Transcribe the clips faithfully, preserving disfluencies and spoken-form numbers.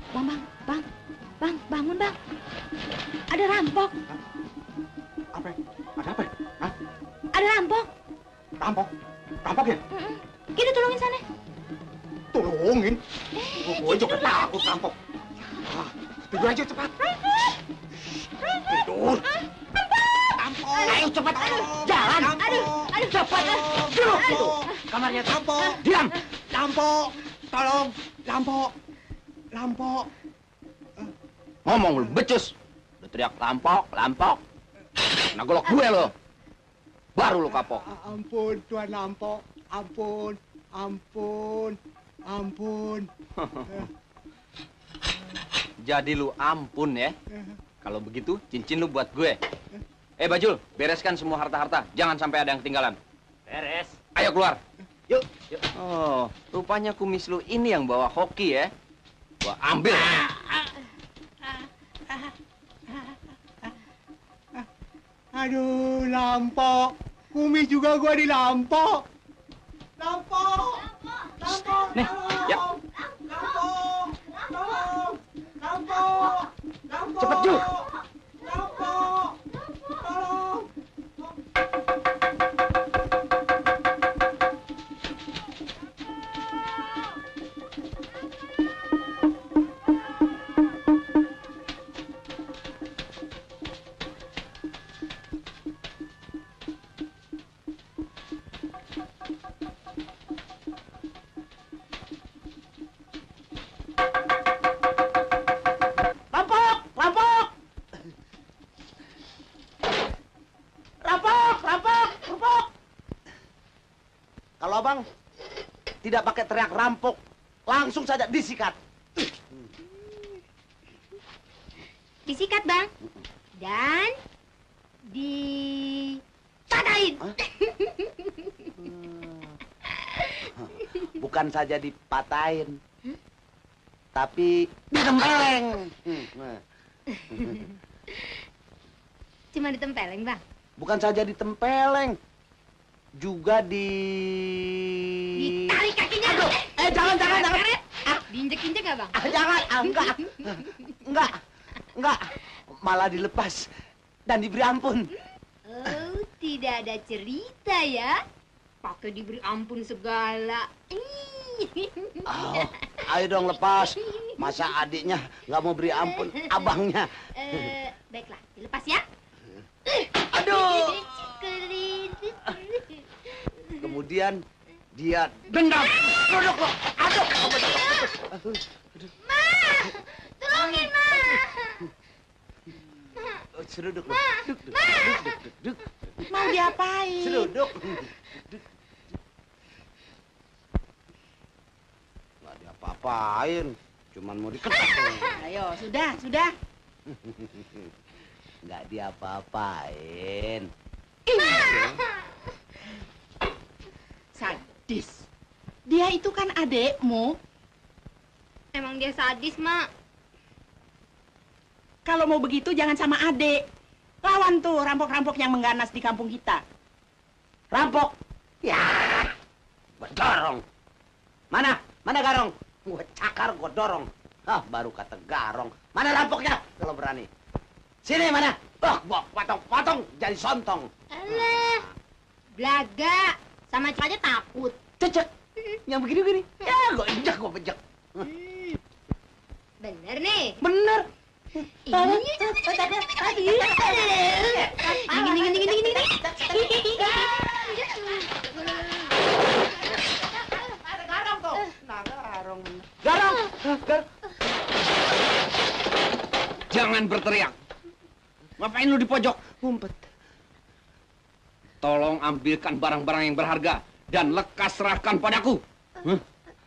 Bang, bang, bang, bang, bangun bang. Ada rampok. Apa? Ada apa? Hah? Ada rampok. Rampok? Rampok ya? Mm-mm. Kita tolongin sana. Tolongin? Eh, Gue juga takut rampok. Ah, tidur aja cepat. Tidur. Rampok. Ayo cepat. Jalan. Aduh, aduh, Cepat. Duduk situ. Kamarnya rampok. Diam. Rampok. Tolong. Rampok. Rampok. Ngomong lu becus. Udah teriak lampok, lampok. Nah golok gue lo. Baru lu kapok. Ampun, Tuan Rampok. Ampun. Ampun. Ampun. Jadi lu ampun ya. Kalau begitu, cincin lu buat gue. Eh Bajul, bereskan semua harta-harta. Jangan sampai ada yang ketinggalan. Beres. Ayo keluar. Yuk. Yuk. Oh, rupanya kumis lu ini yang bawa hoki ya. Gua ambil. Aduh, Rampok. Kumis juga gua dirampok. Rampok. Rampok. Nih, ya. Rampok. Tolong. Rampok. Rampok. Cepet, Jul. Rampok. Tolong. Rampok! Rampok! Rampok! Rampok! Rampok! Kalau abang tidak pakai teriak rampok, langsung saja disikat. Disikat bang. Dan dipatahin. Bukan saja dipatahin, tapi ditempeleng. Cuma ditempeleng bang. Bukan saja ditempeleng, juga di... Ditarik kakinya. Aduh, eh jangan, jangan, jangan. Karet. Ah, diinjek-injek nggak bang? Ah, jangan, ah, enggak, enggak, enggak. Malah dilepas dan diberi ampun. Oh, tidak ada cerita ya? Pakai diberi ampun segala. Oh, ayo dong lepas. Masa adiknya nggak mau beri ampun abangnya? Eh, baiklah, dilepas ya. Aduh. Kemudian dia dendam. Duduk lo. Aduh. Ma, tolongin ma. Seruduk lo. Duk, duk, Ma. duk, duk, duk, duk. Mau diapain? Seruduk. Nggak diapa-apain. Cuman mau diketok. Ayo, sudah, sudah. Nggak diapa-apain. Sadis. Dia itu kan adekmu. Emang dia sadis, Mak. Kalau mau begitu jangan sama adek. Lawan tuh rampok-rampok yang mengganas di kampung kita. Rampok? Ya, gua dorong. Mana? Mana garong? Gua cakar, gua dorong. Hah, baru kata garong. Mana rampoknya? Kalau berani. Sini mana? Oh, gua potong-potong jadi sontong. Alah, belaga. Sama aja takut. Cecek. Yang begini-begini. Ya, gua injak, gua pejek. Hmm. Bener nih. Bener. Ini. Dingin, dingin, dingin, dingin, dingin. Ada garong tuh. Nah, garong. Garong. Garong. Jangan berteriak. Ngapain lu di pojok? Ngumpet. Tolong ambilkan barang-barang yang berharga dan lekas serahkan padaku. Huh?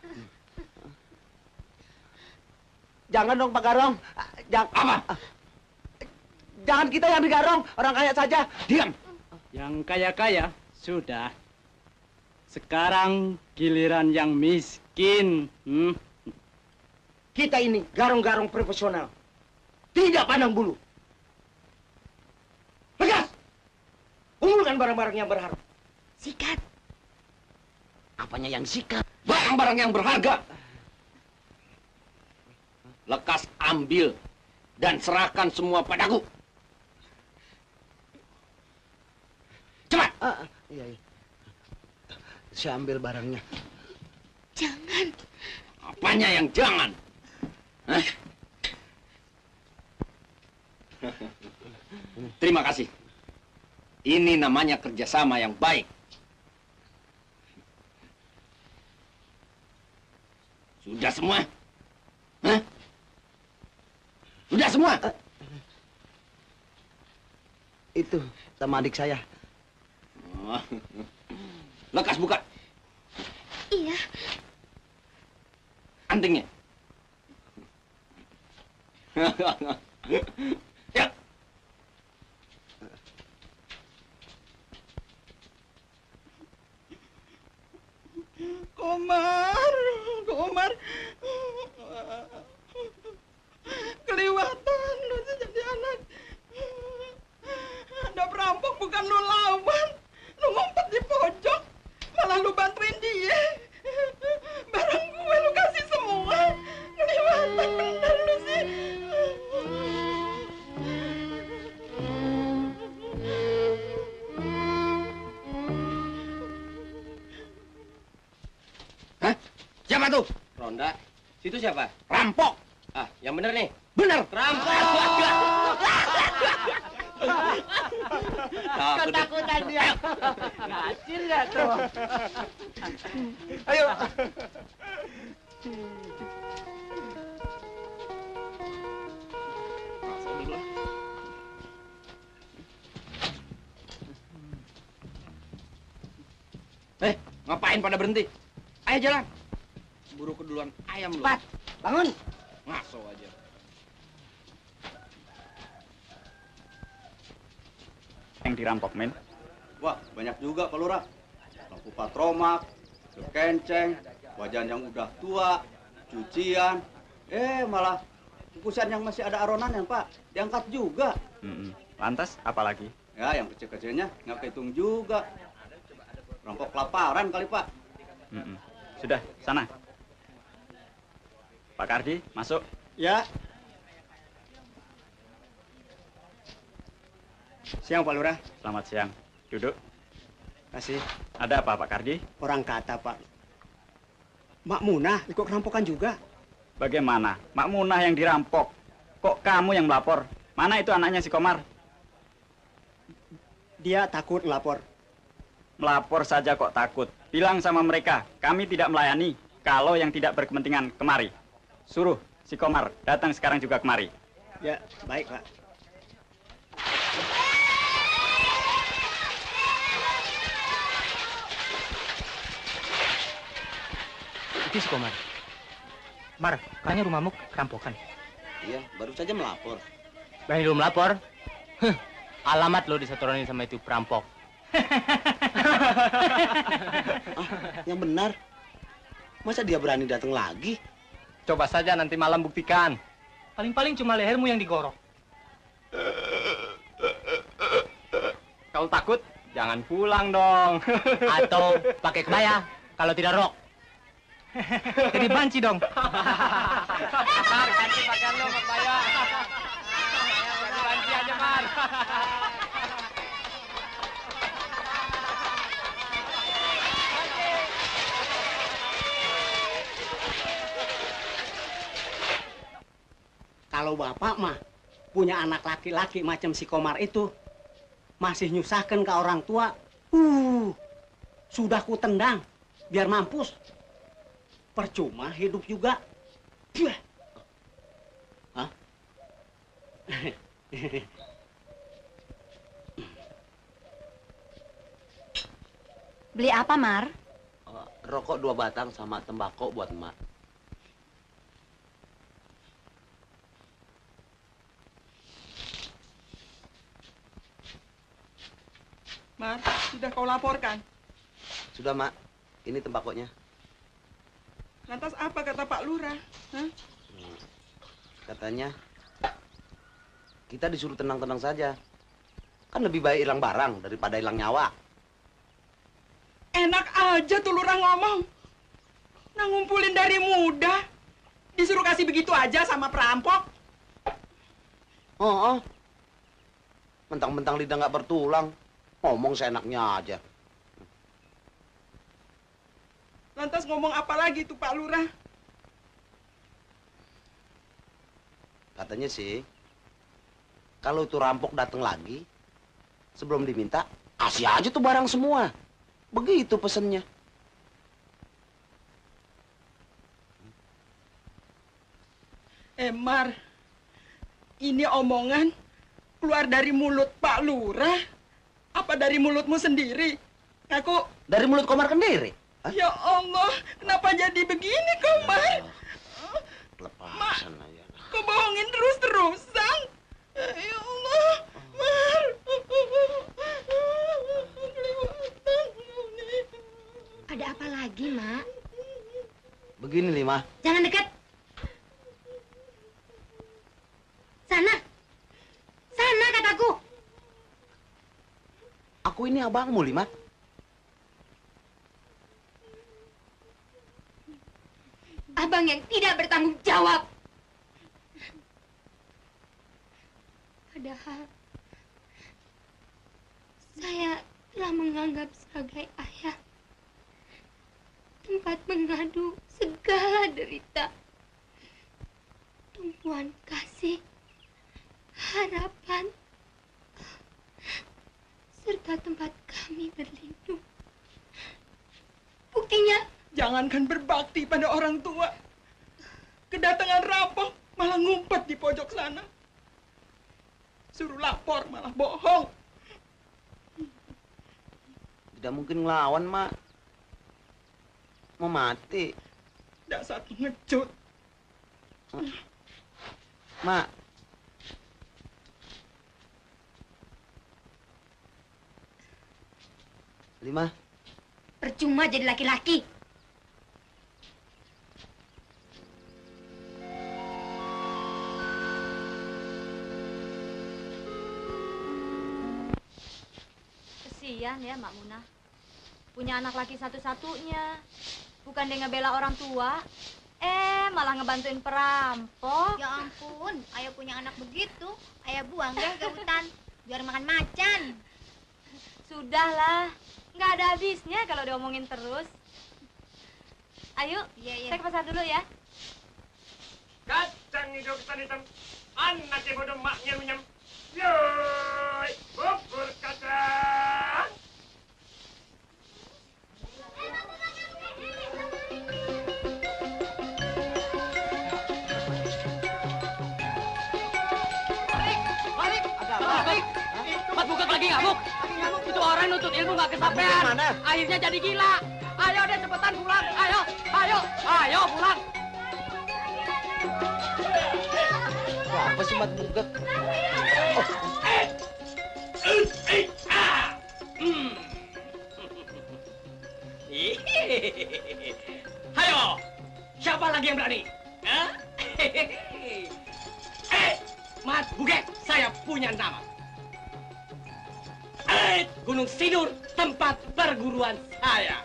Jangan dong, Pak Garong. Jangan. Apa? Jangan kita yang digarong, orang kaya saja. Diam. Yang kaya-kaya sudah. Sekarang giliran yang miskin. Hmm? Kita ini garong-garong profesional. Tidak pandang bulu. Tegas! Kumpulkan barang-barang yang berharga. Sikat. Apanya yang sikat? Barang-barang yang berharga. lekas ambil dan serahkan semua padaku. Cepat! Ah, iya, iya. Saya ambil barangnya. Jangan. Apanya yang jangan? Hah? Terima kasih. Ini namanya kerjasama yang baik. Sudah semua? Hah? Sudah semua? Uh, itu sama adik saya. Oh. Lekas buka. Iya. Antingnya. Ya. Komar, Komar. Kelewatan lu jadi anak. Ada perampok bukan lu lawan. Lu ngumpet di pojok, malah lu bantuin dia. Barang gue lu kasih semua. Kelewatan bener lu sih. Hah? Siapa tuh? Ronda. Situ siapa? Rampok. Ah, yang bener nih. Bener. Rampok. Ketakutan dia. Kacil nggak tuh? Ayo. Eh, ngapain pada berhenti? Ayo jalan. Buru keduluan ayam lu. Cepat, bangun. Ngaso aja. Yang dirampok, men. Wah, banyak juga Pak Lurah. Lampu patromak, kenceng, wajan yang udah tua, cucian. Eh, malah bungkusan yang masih ada aronannya, Pak. Diangkat juga. Mm-mm. Lantas, apa lagi? Ya, yang kecil-kecilnya nggak kehitung juga. Rampok kelaparan kali, Pak. Mm-mm. Sudah, sana. Pak Kardi, masuk. Ya. Siang Pak Lurah. Selamat siang. Duduk. Kasih. Ada apa, Pak Kardi? Orang kata Pak. Mak Munah ikut kerampokan juga. Bagaimana? Mak Munah yang dirampok. Kok kamu yang melapor? Mana itu anaknya si Komar? Dia takut melapor. Melapor saja kok takut. Bilang sama mereka, kami tidak melayani kalau yang tidak berkepentingan kemari. Suruh si Komar datang sekarang juga kemari. Ya, baik Pak. Itu si Komar. Mar, kayaknya rumahmu kerampokan. Iya, baru saja melapor. Berani lu melapor? Huh, alamat lo disetoranin sama itu perampok. Ah, yang benar. Masa dia berani datang lagi? Coba saja nanti malam buktikan. Paling-paling cuma lehermu yang digorok. Kalau takut, jangan pulang dong. Atau pakai kebaya, kalau tidak rok. Jadi banci dong. Mar, ganti pakaian lo, kebaya. Jadi banci aja, Mar. Kalau bapak mah punya anak laki-laki macam si Komar itu, masih nyusahkan ke orang tua, uh, sudah ku tendang, biar mampus. Percuma hidup juga. Hah? Beli apa, Mar? Uh, rokok dua batang sama tembakau buat emak. Mar, sudah kau laporkan? Sudah, Mak. Ini tembakonya. Lantas apa kata Pak Lurah? Hah? Hmm. Katanya, kita disuruh tenang-tenang saja. Kan lebih baik hilang barang daripada hilang nyawa. Enak aja tuh Lurah ngomong. Nah ngumpulin dari muda. Disuruh kasih begitu aja sama perampok. Oh, oh. Mentang-mentang lidah nggak bertulang, ngomong seenaknya aja. Lantas ngomong apa lagi tuh Pak Lurah? Katanya sih, kalau itu rampok datang lagi, sebelum diminta, kasih aja tuh barang semua. Begitu pesennya. Emar, ini omongan keluar dari mulut Pak Lurah? Apa dari mulutmu sendiri? Aku... Dari mulut Komar Kendiri? Hah? Ya Allah, kenapa jadi begini, Komar? Lepasan aja. Kau bohongin terus-terusan? Ya Allah, Mar. Ada apa lagi, Mak? Begini, Lima. Jangan dekat. Sana. Sana, kataku. Aku ini abangmu, Lima. Abang yang tidak bertanggung jawab. Padahal saya telah menganggap sebagai ayah tempat mengadu segala derita, tumpuan kasih, harapan, serta tempat kami berlindung. Buktinya, Jangankan berbakti pada orang tua, kedatangan rampok malah ngumpet di pojok sana. Suruh lapor malah bohong. Tidak mungkin ngelawan, Mak. Mau mati. Dasar pengecut. Mak. Lima. percuma jadi laki-laki. Kesian ya Mak Munah. Punya anak laki satu-satunya. Bukan dia ngebela orang tua, eh malah ngebantuin perampok. Ya ampun, ayah punya anak begitu, ayah buang deh ke hutan biar makan macan. Sudahlah, nggak ada habisnya kalau diomongin terus. Ayo, Iya, iya. saya ke pasar dulu ya. Kacang hijau ketan hitam, anaknya bodoh maknya menyam. Yoi, bubur kacang. Mas Bugak lagi ngamuk. Itu orang nuntut ilmu nggak kesampaian. Akhirnya jadi gila. Ayo deh cepetan pulang. Ayo, ayo, ayo pulang. Apa sih Mat Bugak? Ayo, siapa lagi yang berani? Hah? Eh, Mat Bugak, saya punya nama. Eh, Gunung Sindur, tempat perguruan saya.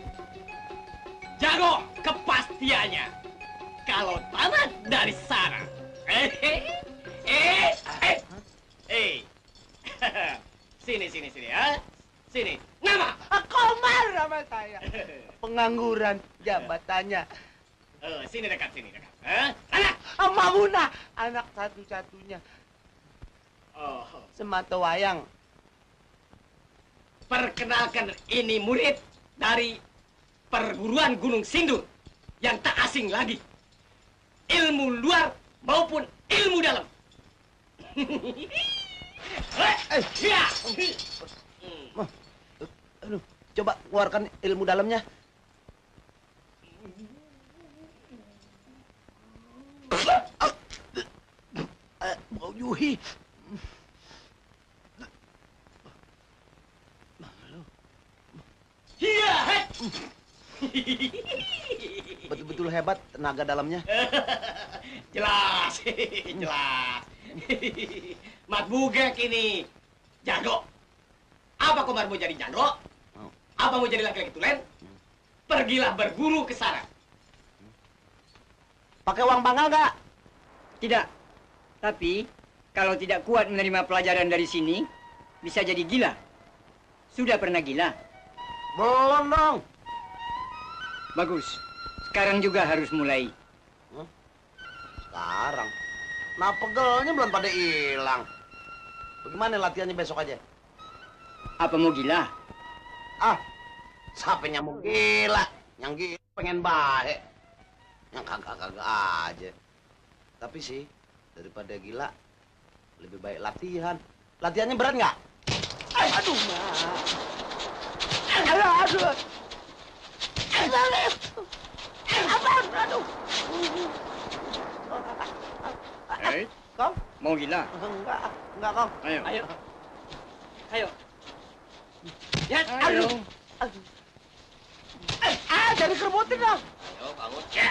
Jago kepastiannya. Kalau tamat dari sana. Eh, eh, eh, eh, eh. Sini, sini, sini, ya. Sini. Nama? Komar nama saya. Pengangguran jabatannya. Eh, sini dekat, sini dekat. Eh, anak. Mamunah, anak satu-satunya. Oh, Semata wayang. perkenalkan ini murid dari perguruan Gunung Sindur yang tak asing lagi. Ilmu luar maupun ilmu dalam. Eh, ya. Aduh, coba keluarkan ilmu dalamnya. Bau Yuhi. Iya. Betul-betul hebat tenaga dalamnya. Jelas, jelas. Mat Bugak ini jago. Apa Komar mau jadi jago? Apa mau jadi laki-laki tulen? Pergilah berguru ke sana. Pakai uang pangkal nggak? Tidak. Tapi, kalau tidak kuat menerima pelajaran dari sini, bisa jadi gila. Sudah pernah gila? Belum dong. Bagus. Sekarang juga harus mulai. Huh? Sekarang? Nah, pegelnya belum pada hilang. Bagaimana latihannya besok aja? Apa mau gila? Ah, siapa yang mau gila? Yang gila pengen baik. Yang kagak-kagak aja. Tapi sih, daripada gila, lebih baik latihan. Latihannya berat nggak? Aduh, Ma. Aduh, aduh. Aduh, aduh. Hei, Kong? mau gila? Enggak, enggak, Kong. Ayo. Ayo. Ayo. Ya, aduh. Aduh. Ah, jadi kerebutin dong. Ayo, bangun. Ya.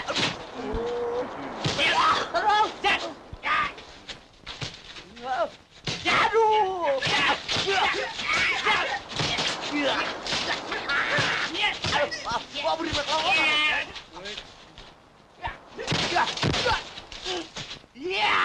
Terus. Ya. Ya, aduh. Wah, beribet lo. Ya. Ya.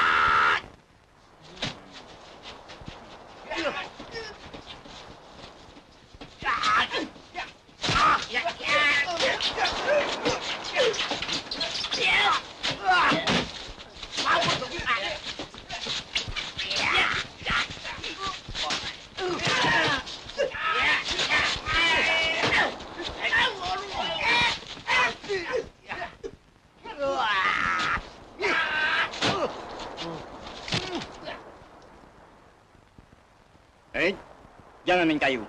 Hei, jangan main kayu.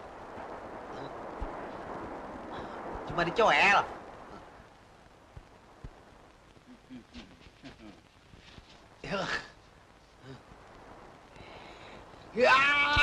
Cuma dicoel. Ya.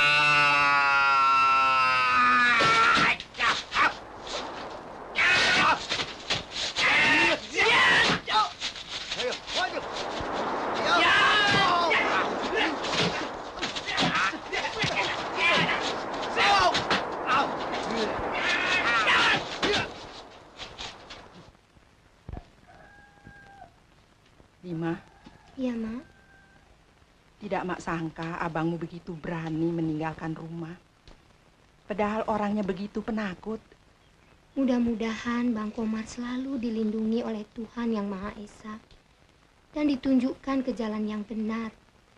Lima. Iya, Mak. Tidak Mak sangka abangmu begitu berani meninggalkan rumah. Padahal orangnya begitu penakut. Mudah-mudahan Bang Komar selalu dilindungi oleh Tuhan Yang Maha Esa dan ditunjukkan ke jalan yang benar.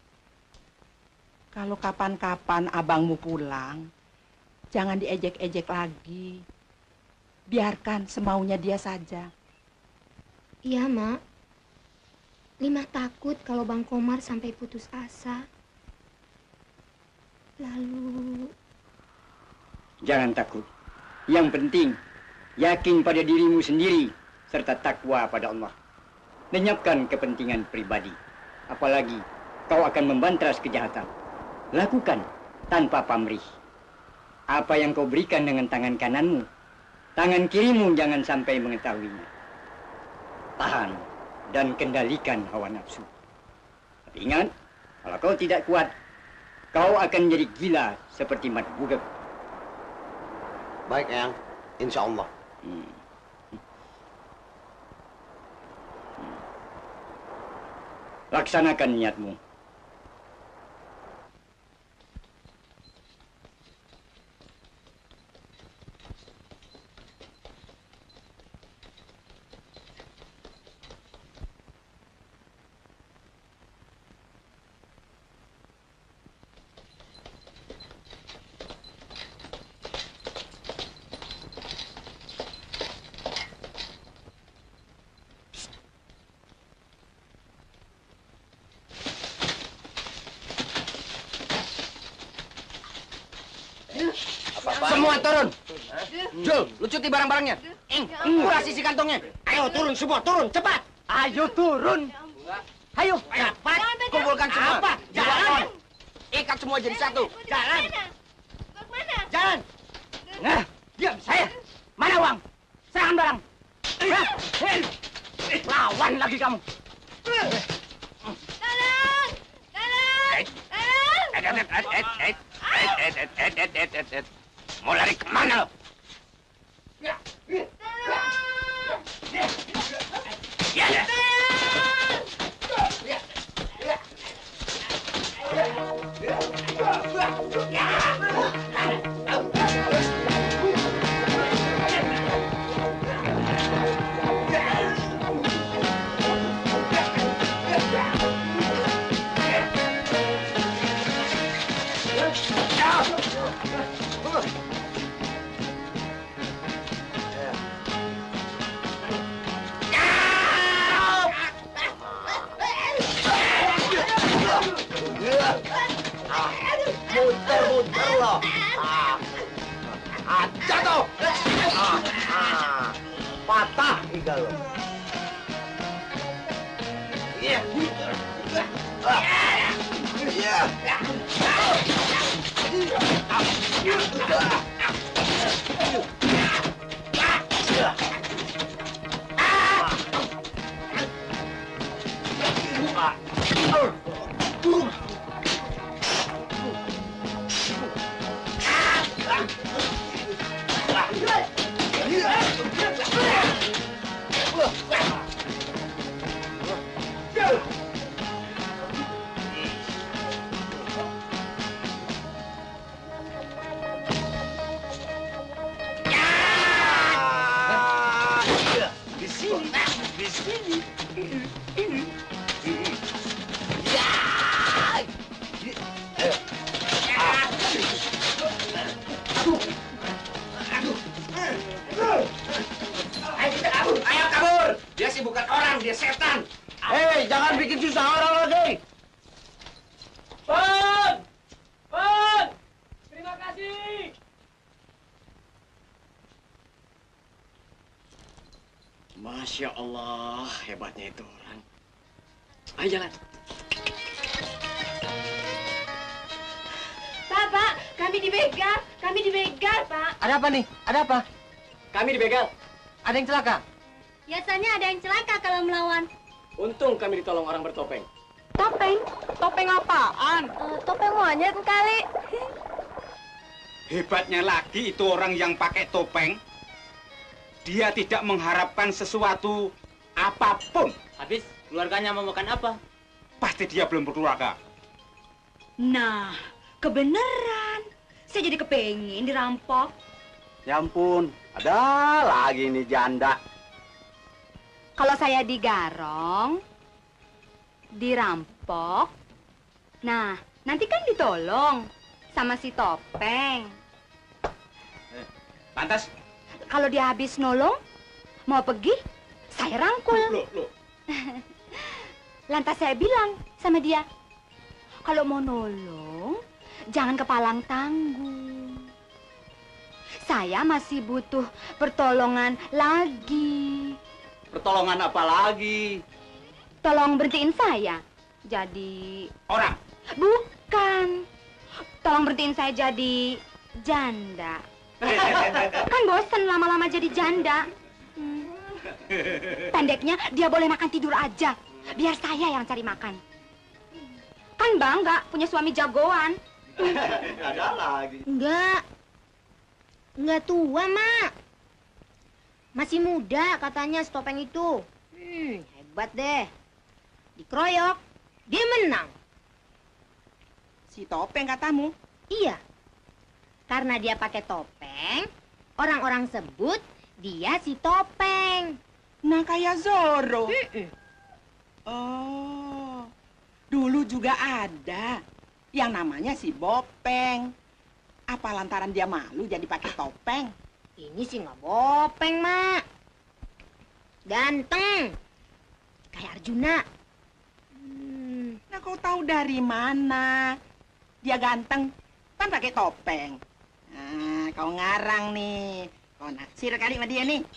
Kalau kapan-kapan abangmu pulang, jangan diejek-ejek lagi. Biarkan semaunya dia saja. Iya, Mak. Lima takut kalau Bang Komar sampai putus asa. Lalu... Jangan takut. Yang penting, yakin pada dirimu sendiri, serta takwa pada Allah. Lenyapkan kepentingan pribadi. Apalagi, kau akan membantras kejahatan. Lakukan tanpa pamrih. Apa yang kau berikan dengan tangan kananmu, tangan kirimu jangan sampai mengetahuinya. Tahan dan kendalikan hawa nafsu. Tapi ingat, kalau kau tidak kuat, kau akan jadi gila seperti Mat Bugak. Baik, Eyang. Insya Allah. Hmm. Laksanakan niatmu. Semua turun. Jul, lucuti barang-barangnya. Ing, kurasi isi kantongnya. Ayo turun semua, turun, cepat. Ayo turun. Ayo, cepat. Kumpulkan semua. Apa? Jalan. Ikat semua jadi satu. Jalan. Jalan. Nah, diam saya. Mana uang? Serahkan barang. Lawan lagi kamu. Tolong! Tolong! Tolong! Mau lari kemana lo? Ya, ya. lo. Ah, ah, jatuh. Ah, ah, patah iga lo. Iya. Ah, iya. Di sini, di sini. Ayo kabur! Dia sih bukan orang, dia setan. Hei, jangan bikin susah orang lagi. Pon! Pon! Terima kasih. Masya Allah, hebatnya itu orang. Ayo jalan. Pak, Pak, kami dibegal. Kami dibegal, Pak. Ada apa nih? Ada apa? Kami dibegal. Ada yang celaka? Biasanya ada yang celaka kalau melawan. Untung kami ditolong orang bertopeng. Topeng? Topeng apaan? Uh, topeng monyet kali. Hebatnya lagi itu orang yang pakai topeng. Dia tidak mengharapkan sesuatu apapun. Habis keluarganya mau makan apa? Pasti dia belum berkeluarga. Nah, kebenaran. Saya jadi kepengin dirampok. Ya ampun, ada lagi nih janda. Kalau saya digarong, dirampok, nah nanti kan ditolong sama si topeng. Lantas? Kalau dia habis nolong, mau pergi, saya rangkul. Loh, loh. Lantas saya bilang sama dia, kalau mau nolong, jangan kepalang tanggung. Saya masih butuh pertolongan lagi. Pertolongan apa lagi? Tolong berhentiin saya. Jadi... Orang? Bukan. Tolong berhentiin saya jadi janda. Kan bosen lama-lama jadi janda. Hmm. Pendeknya dia boleh makan tidur aja. Biar saya yang cari makan. Kan bangga punya suami jagoan. Ada lagi. Enggak. Enggak tua, Mak. Masih muda katanya si topeng itu. Hmm, hebat deh. Dikeroyok, dia menang. Si topeng katamu? Iya. Karena dia pakai topeng, orang-orang sebut dia si topeng. Nah, kayak Zorro. Mm-mm. Oh, dulu juga ada yang namanya si Bopeng. Apa lantaran dia malu jadi pakai topeng? Ini sih nggak bopeng, Mak. Ganteng. Kayak Arjuna. Hmm. Nah, kau tahu dari mana? Dia ganteng, kan pakai topeng. Nah, kau ngarang nih. Kau naksir kali sama dia nih.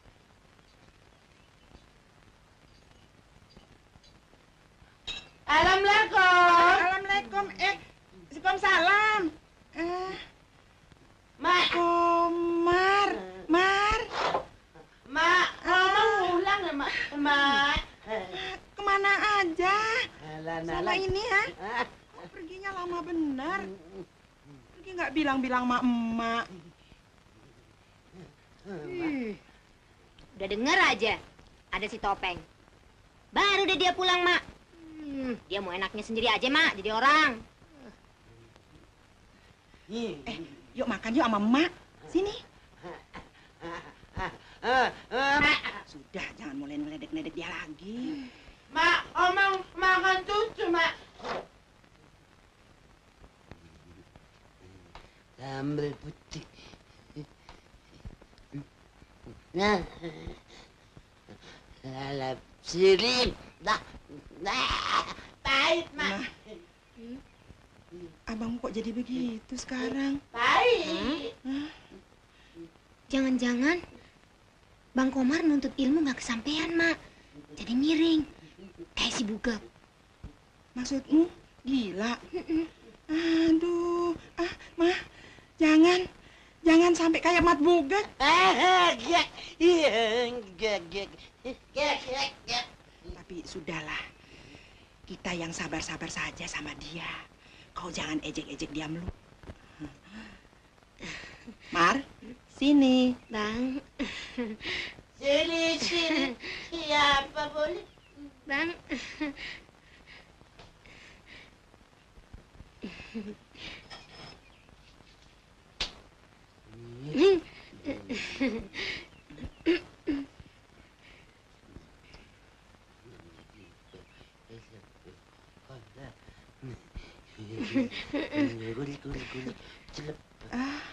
Assalamualaikum. Assalamualaikum. Eh, Waalaikumsalam. Eh, Mak. Komar, Mar. Mak, ngomong ulang ya, Mak. Mak. Kemana aja? Alah, Sama alah. ini ya? Kok perginya lama benar? Pergi nggak bilang-bilang sama emak. Hmm. Udah denger aja, ada si topeng. Baru deh dia pulang, Mak. Hmm, dia mau enaknya sendiri aja, Mak, jadi orang. Eh, yuk makan yuk sama emak. Sini. Sudah, jangan mulai ngeledek-ledek dia lagi. Mak, omong makan cucu, Mak. Sambal putih. Nah, lalap sirip. Dah, dah, pahit, Mak. Abangmu kok jadi begitu sekarang? Baik. Jangan-jangan Bang Komar nuntut ilmu nggak kesampaian, Mak. Jadi miring. Kayak si Bugap. Maksudmu gila? Aduh, ah, Mah, jangan. Jangan sampai kayak Mat Bugap. Tapi sudahlah. Kita yang sabar-sabar saja sama dia. Kau jangan ejek-ejek dia melulu. Mar, sini. Bang. Sini, sini. Siapa boleh? Bang. Ah.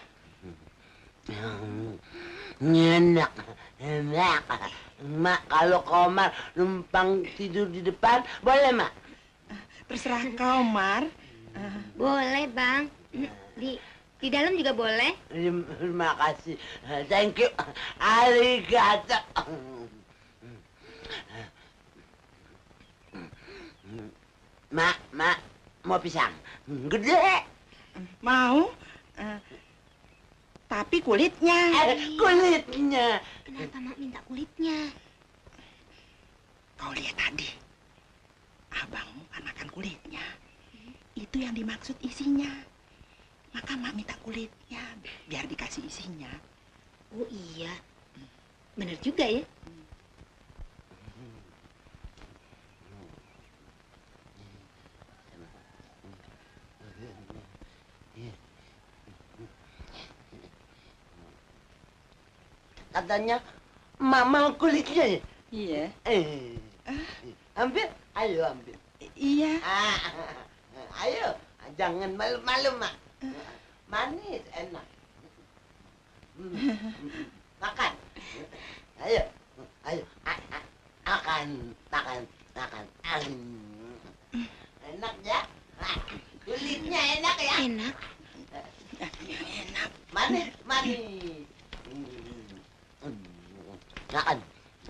Enak, enak. Mak, kalau Komar numpang tidur di depan, boleh, Mak? Terserah kau, Mar. Boleh, Bang. Di di dalam juga boleh. Terima kasih. Thank you. Arigato. Mak, Mak, mau pisang? Gede. Mau? Uh, tapi kulitnya. Eh, kulitnya. Kenapa Mak minta kulitnya? Kau lihat tadi. Abangmu anakan kulitnya. Itu yang dimaksud isinya. Maka Mak minta kulitnya biar dikasih isinya. Oh iya. Bener juga ya. Katanya mama kulitnya ya? Iya. Eh, ambil, ayo ambil. Iya. Ah, ayo, jangan malu-malu, Mak. Manis, enak. Makan. Ayo, ayo. Makan, makan, makan. Enak ya? Kulitnya enak ya? Enak. Enak. Manis, manis. Makan.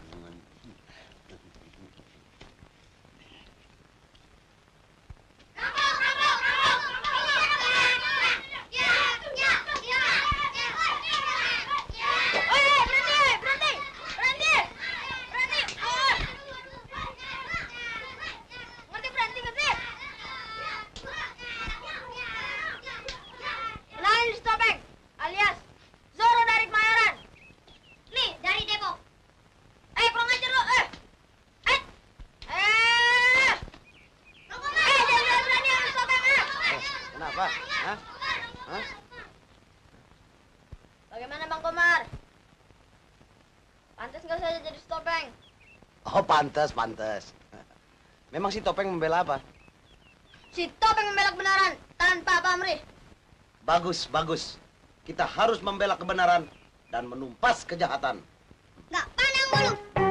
Bagaimana Bang Komar? Pantas nggak saya jadi Topeng? Oh, pantas, pantas. Memang si Topeng membela apa? Si Topeng membela kebenaran tanpa pamrih. Bagus, bagus. Kita harus membela kebenaran dan menumpas kejahatan. Nggak pandang bulu.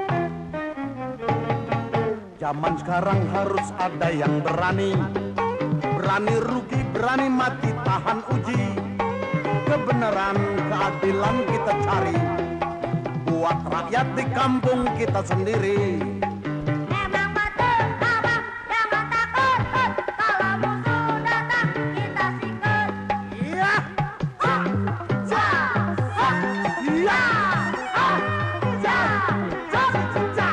Zaman sekarang harus ada yang berani. Berani rugi, berani mati, tahan uji. Kebenaran, keadilan kita cari. Buat rakyat di kampung kita sendiri. Emang betul, abang, jangan takut. Kalau musuh datang, kita sikut. Iya. Ah, ja, ah, iya. Ah, ja, ja, ja.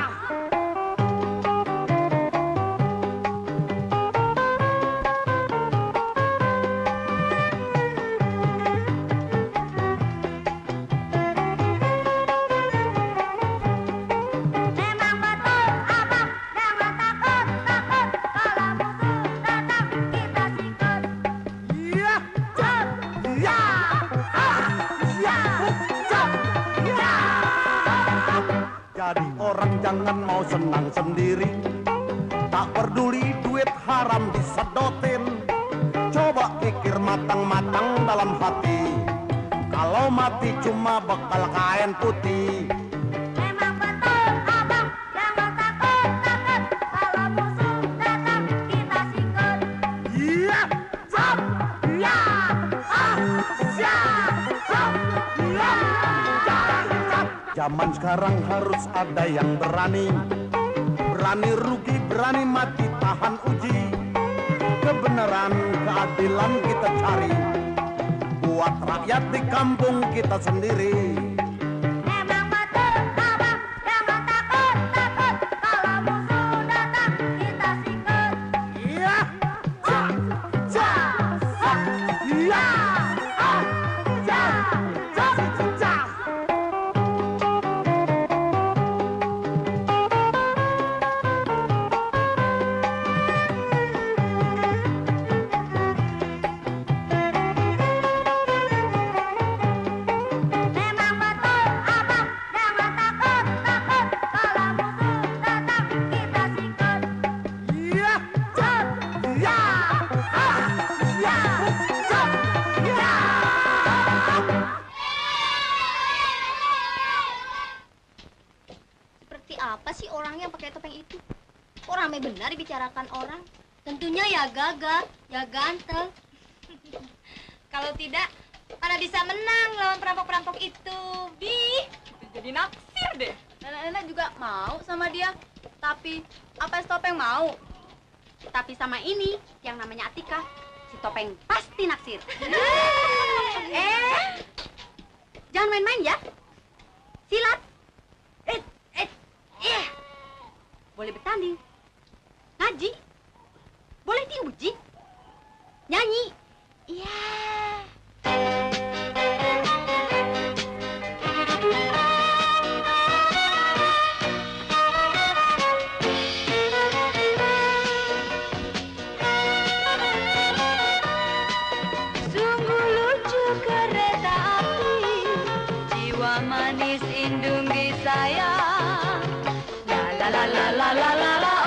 Emang betul, abang, jangan takut, takut. Kalau musuh datang, kita sikut. Iya, ja, iya. Ah, iya, ja, iya. Jadi orang jangan mau senang sendiri. Tak peduli duit haram disedotin. Coba pikir matang-matang dalam hati. Kalau mati cuma bekal kain putih. Emang betul, abang, jangan takut, takut. Kalau musuh datang, kita sikut. Iya, ja, Zaman sekarang harus ada yang berani, berani rugi, berani mati, tahan uji. Kebenaran, keadilan kita cari, buat rakyat di kampung kita sendiri. Memang betul abang, jangan takut, takut. Kalau musuh datang, kita sikut. Iya. Ja, ja, ja, iya. Ah, ja, ja, ja, ja. Memang betul abang, jangan takut, takut. Kalau musuh datang, kita sikut. Iya. Ja, ja, ah, ja, ja, ja. Seperti apa sih orangnya pakai topeng itu? Kok ramai benar dibicarakan orang? Tentunya ya gagah, ya ganteng. Kalau tidak, mana bisa menang lawan perampok-perampok itu? Bi, jadi naksir deh. Nenek-nenek juga mau sama dia. Tapi apa si Topeng mau? Tapi sama ini yang namanya Atika, si Topeng pasti naksir. eh, jangan main-main ya. Silat. Eh, eh, eh. Boleh bertanding. Ngaji. Boleh diuji. Nyanyi. Iya. Sungguh lucu kereta api, jiwa manis indung disayang. La la la la la la la la,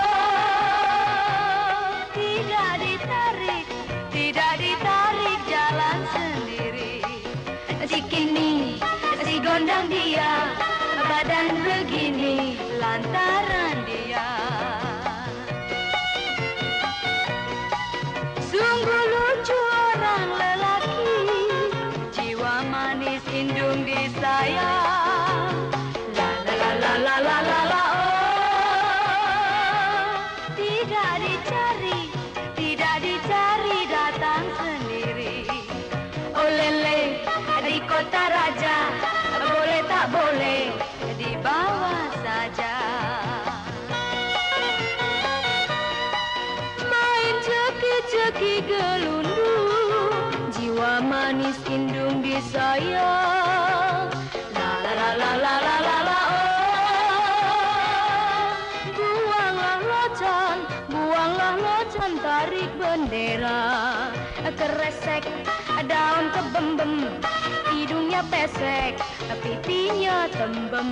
oh. Tidak ditarik, tidak ditarik jalan sendiri. Si kini, si gondang dia, badan begini lantaran dia. Sungguh lucu orang lelaki, jiwa manis indung disayang. La la la la la la la la, oh. Tidak dicari, tidak dicari, datang sendiri. Oh lele, di kota raja, boleh tak boleh, dibawa saja. Main ceki-ceki gelundung, jiwa manis indung disayang. La la la la la la la la, oh. Buanglah locan, buanglah locan, tarik bendera. Keresek, daun kebembem, hidungnya pesek, pipinya tembem.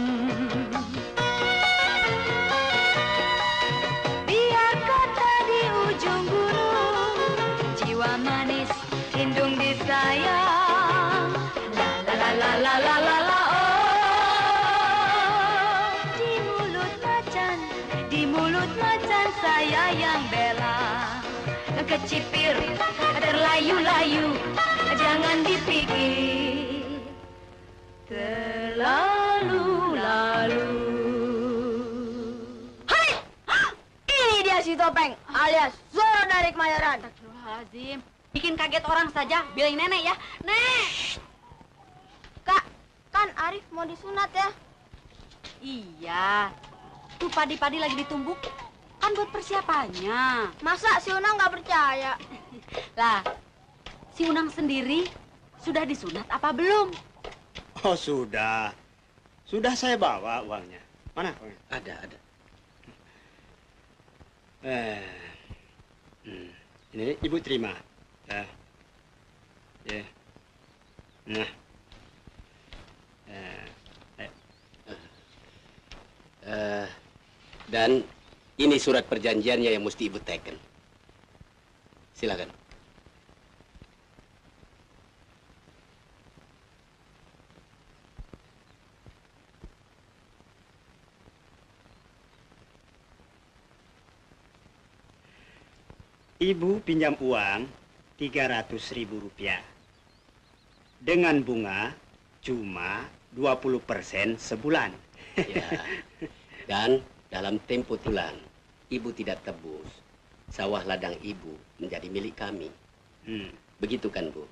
Biar kata di ujung gunung, jiwa manis indung disayang. La la la la la la la la, oh. Di mulut macan, di mulut macan saya yang bela. Kecipir, terlayu-layu, jangan dipikir terlalu-lalu. Hai! Ini dia si Topeng, alias Zoro dari Kemayoran. Astagfirullahaladzim. Bikin kaget orang saja, bilangin nenek ya. Nek! Kak, kan Arif mau disunat ya? Iya. Tuh padi-padi lagi ditumbuk. Kan buat persiapannya. Masa si Unang nggak percaya? Lah, si Unang sendiri sudah disunat apa belum? Oh sudah, sudah saya bawa uangnya. Mana uangnya? Ada, ada. Eh, hmm, ini ibu terima. Nah, ya, nah, eh, eh. Eh, dan ini surat perjanjiannya yang mesti ibu teken. Silakan. Ibu pinjam uang tiga ratus ribu rupiah. Dengan bunga cuma dua puluh persen sebulan. Ya. Dan dalam tempo bulan, ibu tidak tebus, sawah ladang ibu menjadi milik kami. Hmm. Begitu kan, Bu?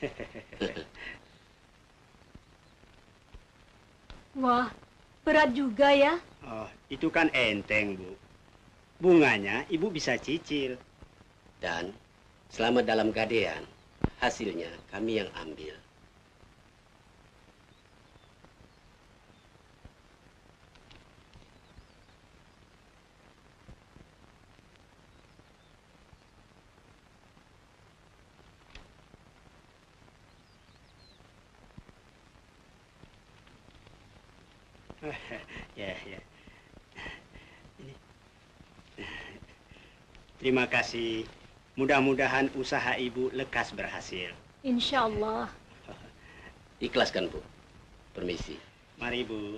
Wah, berat juga ya. Oh, itu kan enteng, Bu. Bunganya ibu bisa cicil. Dan selama dalam gadean, hasilnya kami yang ambil. Ya, ya. Ini. Terima kasih. Mudah-mudahan usaha ibu lekas berhasil. Insya Allah. Ikhlas kan, Bu? Permisi. Mari, Bu.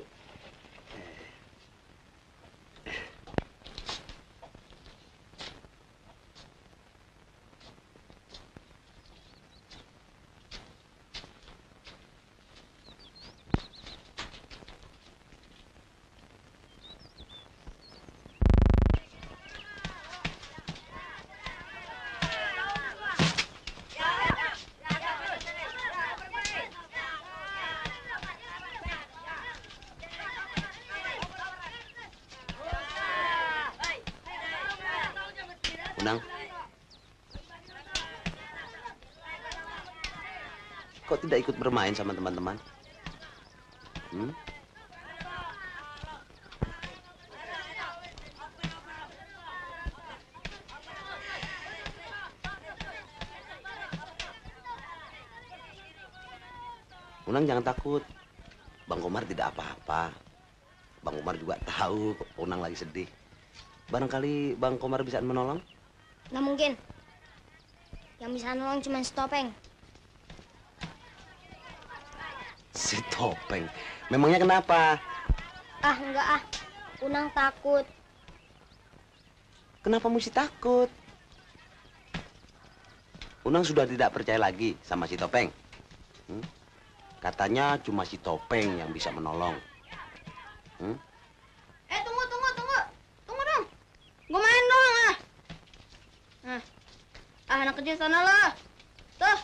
Unang, kok tidak ikut bermain sama teman-teman? Hmm? Unang jangan takut. Bang Komar tidak apa-apa. Bang Komar juga tahu kok Unang lagi sedih. Barangkali Bang Komar bisa menolong? Nggak mungkin. Yang bisa nolong cuma si Topeng. Si Topeng? Memangnya kenapa? Ah, enggak ah. Unang takut. Kenapa mesti takut? Unang sudah tidak percaya lagi sama si Topeng. Hmm? Katanya cuma si Topeng yang bisa menolong. Hmm? Eh, tunggu, tunggu, tunggu. Tunggu dong. Gue main dong, ah. Nah. Ah, anak kecil sana lah. Tuh.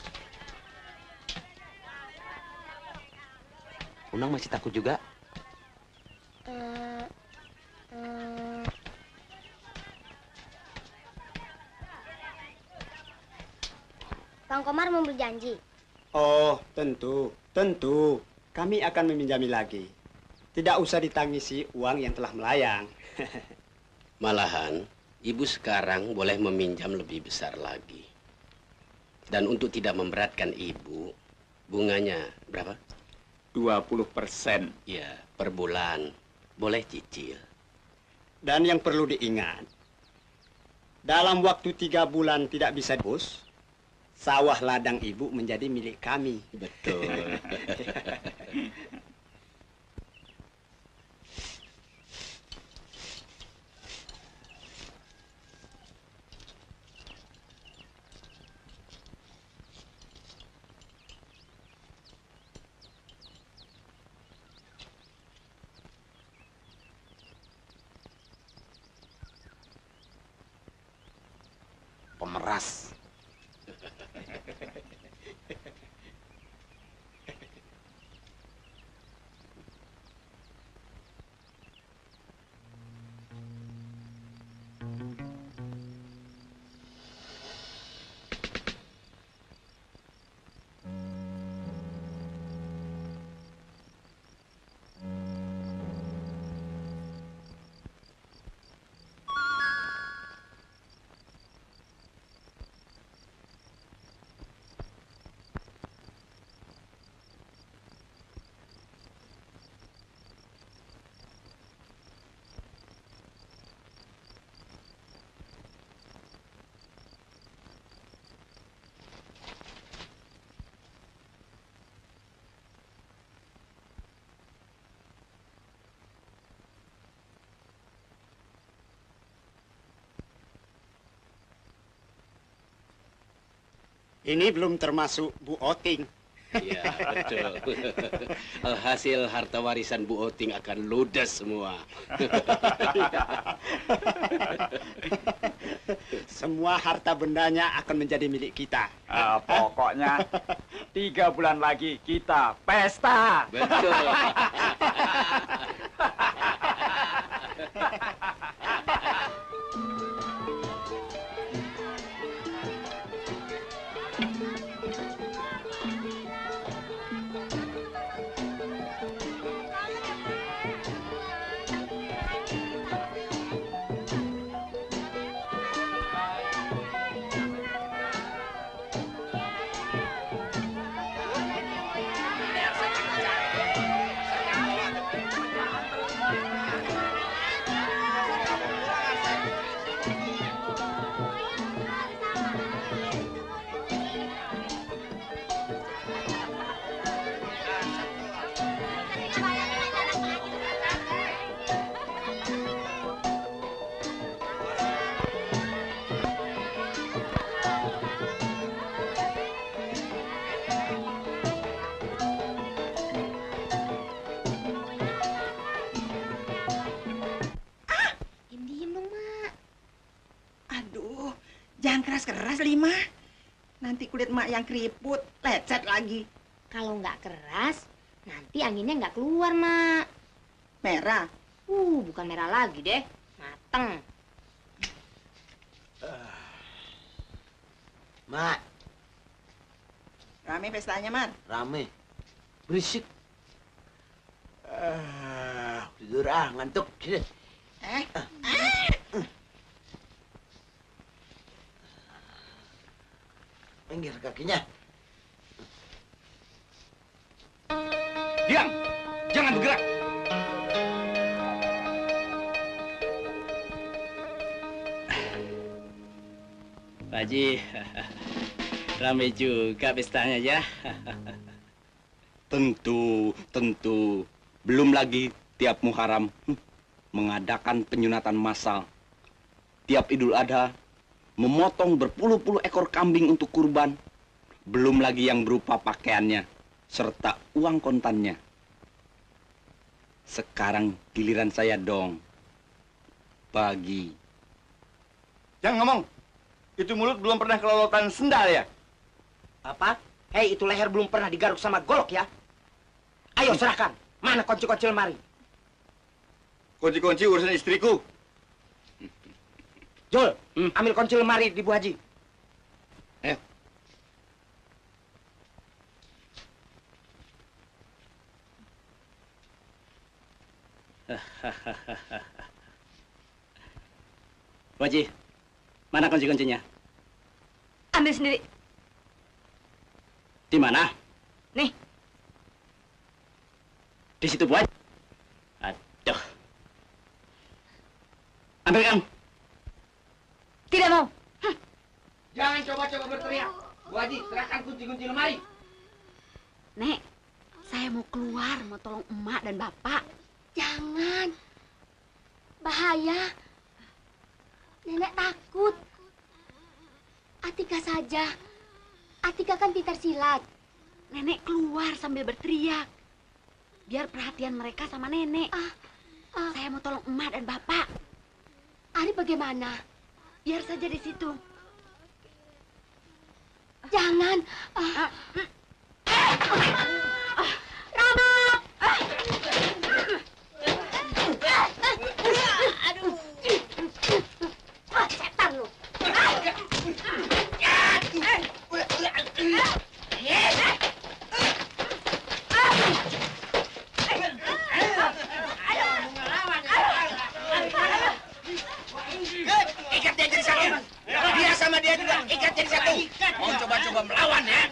Unang masih takut juga? Uh, uh... Bang Komar mau berjanji. Oh, tentu, tentu. Kami akan meminjami lagi. Tidak usah ditangisi uang yang telah melayang. Malahan, ibu sekarang boleh meminjam lebih besar lagi. Dan untuk tidak memberatkan ibu, bunganya berapa? dua puluh persen. Ya, per bulan. Boleh cicil. Dan yang perlu diingat, dalam waktu tiga bulan tidak bisa bos, sawah ladang ibu menjadi milik kami. Betul. Pemeras. Ini belum termasuk Bu Oting. Iya, betul. Hasil harta warisan Bu Oting akan ludes semua. Semua harta bendanya akan menjadi milik kita. Ah, pokoknya tiga bulan lagi kita pesta. Betul. Jangan keras-keras, Lima. Nanti kulit mak yang keriput, lecet lagi. Kalau nggak keras, nanti anginnya nggak keluar, Mak. Merah? Uh, bukan merah lagi deh. Mateng. Mak. Rame pestanya, Mar? Rame. Berisik. Uh, tidur ah, ngantuk. Sini. Eh? Ah. Pinggir kakinya. Diam! Jangan bergerak! Pak Haji, ramai juga pestanya ya. Tentu, tentu. Belum lagi tiap Muharram mengadakan penyunatan massal. Tiap Idul Adha memotong berpuluh-puluh ekor kambing untuk kurban. Belum lagi yang berupa pakaiannya, serta uang kontannya. Sekarang giliran saya dong. Bagi. Jangan ngomong. Itu mulut belum pernah kelolotan sendal ya? Apa? Hei, itu leher belum pernah digaruk sama golok ya? Ayo serahkan. Mana kunci-kunci lemari? Kunci-kunci urusan istriku. Jul, hmm? ambil kunci lemari di Bu Haji. Ayo. Bu Haji, mana kunci-kuncinya? Ambil sendiri. Di mana? Nih. Di situ, Bu Haji. Aduh. Ambil, Kang. Tidak mau. Hm. Jangan coba-coba berteriak. Bu Haji, serahkan kunci-kunci lemari. Nek, saya mau keluar, mau tolong emak dan bapak. Jangan. Bahaya. Nenek takut. Atika saja. Atika kan pintar silat. Nenek keluar sambil berteriak. Biar perhatian mereka sama nenek. Ah, ah. Saya mau tolong emak dan bapak. Ari bagaimana? Biar saja di situ. Jangan. Ah. Ah. Ah. Rama. Ah. Aduh. Ah, setan lu. Ikat dia jadi satu. Dia sama dia juga ikat jadi satu. Mau coba-coba melawan ya?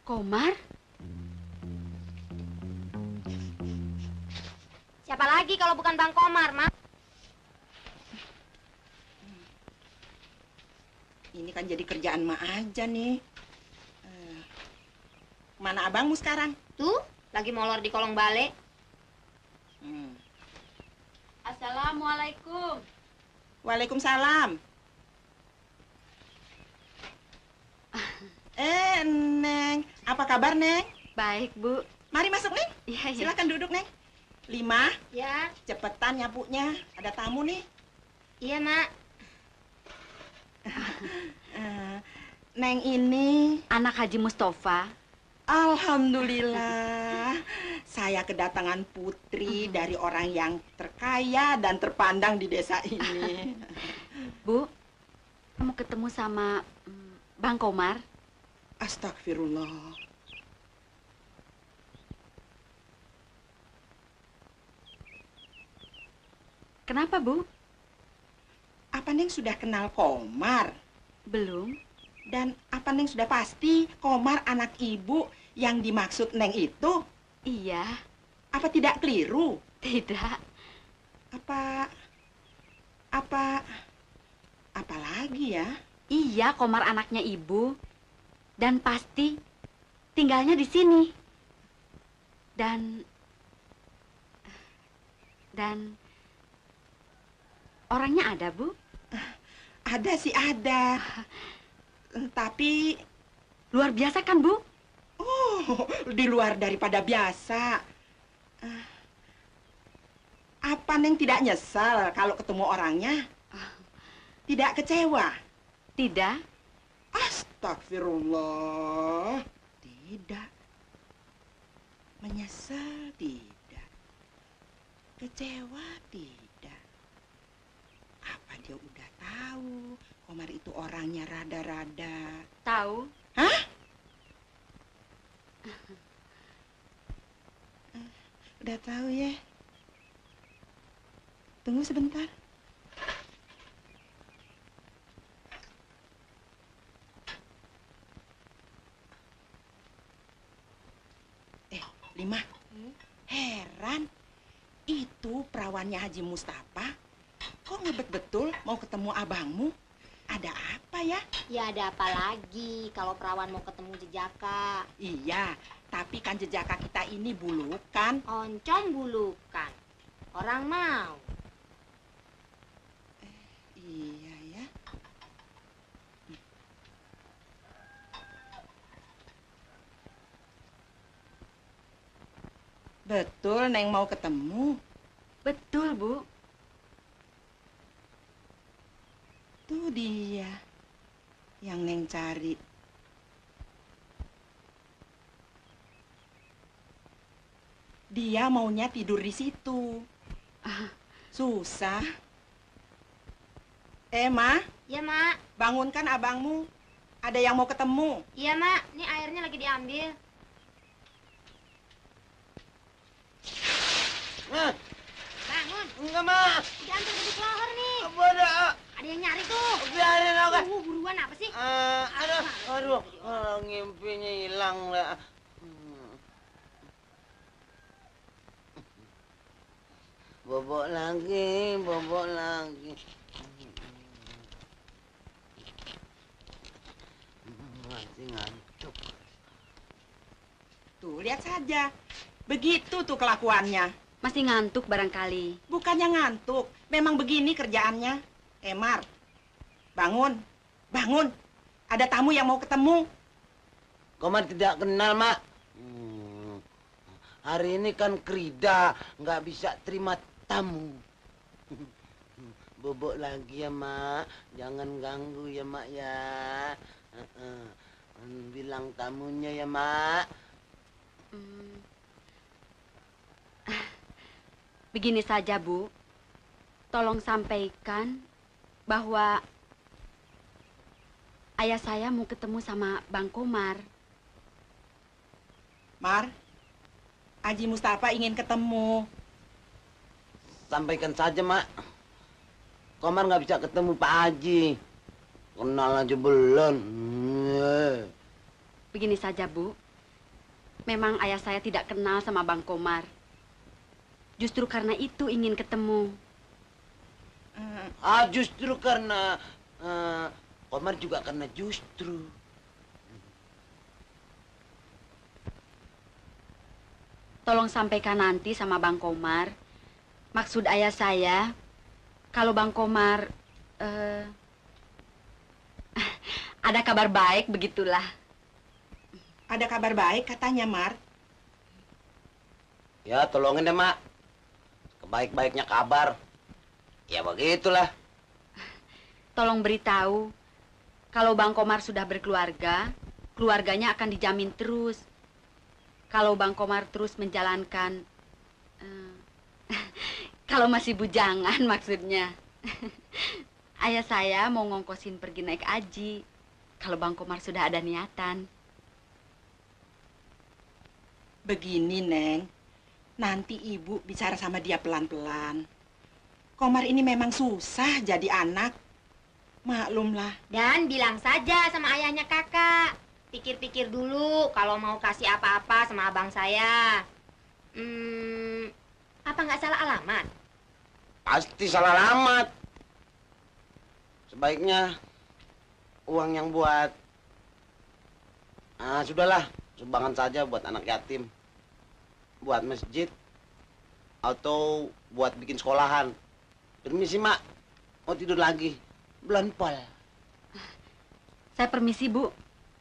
Komar? Siapa lagi kalau bukan Bang Komar, Mak? Ini kan jadi kerjaan Mak aja nih. Eh, Mana abangmu sekarang? Tuh, lagi molor di kolong bale. Hmm. Assalamualaikum. Waalaikumsalam. Eh, Neng. Apa kabar, Neng? Baik, Bu. Mari masuk, Neng. Iya, iya. Silakan duduk, Neng. Lima. Ya. Cepetan nyapunya. Ada tamu nih. Iya, Mak. Eh, Neng ini anak Haji Mustafa. Alhamdulillah. Saya kedatangan putri dari orang yang terkaya dan terpandang di desa ini. Bu, kamu ketemu sama mm, Bang Komar? Astagfirullah. Kenapa, Bu? Apa Neng sudah kenal Komar? Belum. Dan apa Neng sudah pasti Komar anak ibu yang dimaksud Neng itu? Iya. Apa tidak keliru? Tidak. Apa... Apa... Apa lagi ya? Iya, Komar anaknya Ibu. Dan pasti tinggalnya di sini. Dan... Dan... Orangnya ada, Bu? Ada sih ada. Tapi... Luar biasa kan, Bu? Oh, di luar daripada biasa. Uh, apa Neng tidak nyesal kalau ketemu orangnya? Tidak kecewa? Tidak. Astagfirullah. Tidak. Menyesal tidak. Kecewa tidak. Apa dia udah tahu Komar itu orangnya rada-rada? Tahu. Hah? Udah tahu ya? Tunggu sebentar. Eh, Lima. Hmm? Heran. Itu perawannya Haji Mustafa. Kok ngebet betul mau ketemu abangmu? Ada apa ya? Ya ada apa lagi kalau perawan mau ketemu jejaka? Iya, tapi kan jejaka kita ini bulukan. Oncom bulukan. Orang mau. Eh, iya ya. Betul, Neng mau ketemu. Betul, Bu. Tuh dia yang Neng cari. Dia maunya tidur di situ. Susah. Eh, Ma? Iya, Mak. Bangunkan abangmu. Ada yang mau ketemu. Iya, Mak. Ini airnya lagi diambil. Nah. Bangun. Enggak, Ma. Jantung di lohor nih. Apa ada? Ada yang nyari tuh. Biarin aku. Uh, buruan apa sih? Uh, aduh, aduh, oh, ngimpinya hilang lah. Hmm. Bobok lagi, bobok lagi. Masih ngantuk. Tuh, lihat saja. Begitu tuh kelakuannya. Masih ngantuk barangkali. Bukannya ngantuk, memang begini kerjaannya. Emar, bangun, bangun. Ada tamu yang mau ketemu. Komar tidak kenal, Mak. Hmm. Hari ini kan Krida, nggak bisa terima tamu. Bobok lagi ya, Mak. Jangan ganggu ya, Mak ya. Uh-uh. Bilang tamunya ya, Mak. Hmm. Begini saja, Bu. Tolong sampaikan bahwa ayah saya mau ketemu sama Bang Komar. Mar, Haji Mustafa ingin ketemu. Sampaikan saja, Mak. Komar nggak bisa ketemu Pak Haji. Kenal aja belum. Begini saja, Bu. Memang ayah saya tidak kenal sama Bang Komar. Justru karena itu ingin ketemu. Ah, justru karena uh, Komar juga karena justru. Tolong sampaikan nanti sama Bang Komar. Maksud ayah saya, kalau Bang Komar uh, ada kabar baik, begitulah. Ada kabar baik katanya, Mar. Ya, tolongin deh, Mak. Kebaik-baiknya kabar. Ya, begitulah. Tolong beritahu, kalau Bang Komar sudah berkeluarga, keluarganya akan dijamin terus. Kalau Bang Komar terus menjalankan... Uh, kalau masih bujangan maksudnya. Ayah saya mau ngongkosin pergi naik haji. Kalau Bang Komar sudah ada niatan. Begini, Neng. Nanti ibu bicara sama dia pelan-pelan. Komar ini memang susah jadi anak. Maklumlah. Dan bilang saja sama ayahnya kakak. Pikir-pikir dulu kalau mau kasih apa-apa sama abang saya. Hmm, apa nggak salah alamat? Pasti salah alamat. Sebaiknya uang yang buat... Ah, sudahlah. Sumbangan saja buat anak yatim. Buat masjid. Atau buat bikin sekolahan. Permisi, Mak. Mau tidur lagi. Bulan pol. Saya permisi, Bu.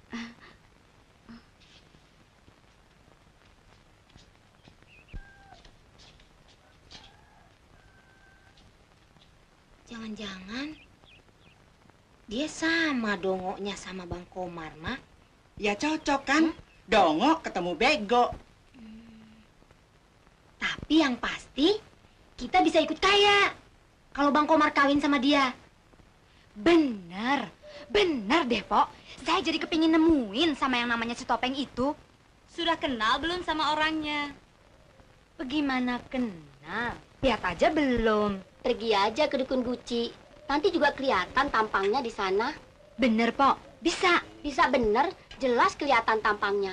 Jangan-jangan dia sama dongoknya sama Bang Komar, Mak. Ya cocok kan? Hmm? Dongok ketemu bego. Hmm. Tapi yang pasti kita bisa ikut kaya kalau Bang Komar kawin sama dia. Bener, bener deh, Pok. Saya jadi kepingin nemuin sama yang namanya si Topeng itu. Sudah kenal belum sama orangnya? Bagaimana kenal? Lihat aja belum. Pergi aja ke dukun Guci. Nanti juga kelihatan tampangnya di sana. Bener, Pok. Bisa. Bisa bener, jelas kelihatan tampangnya.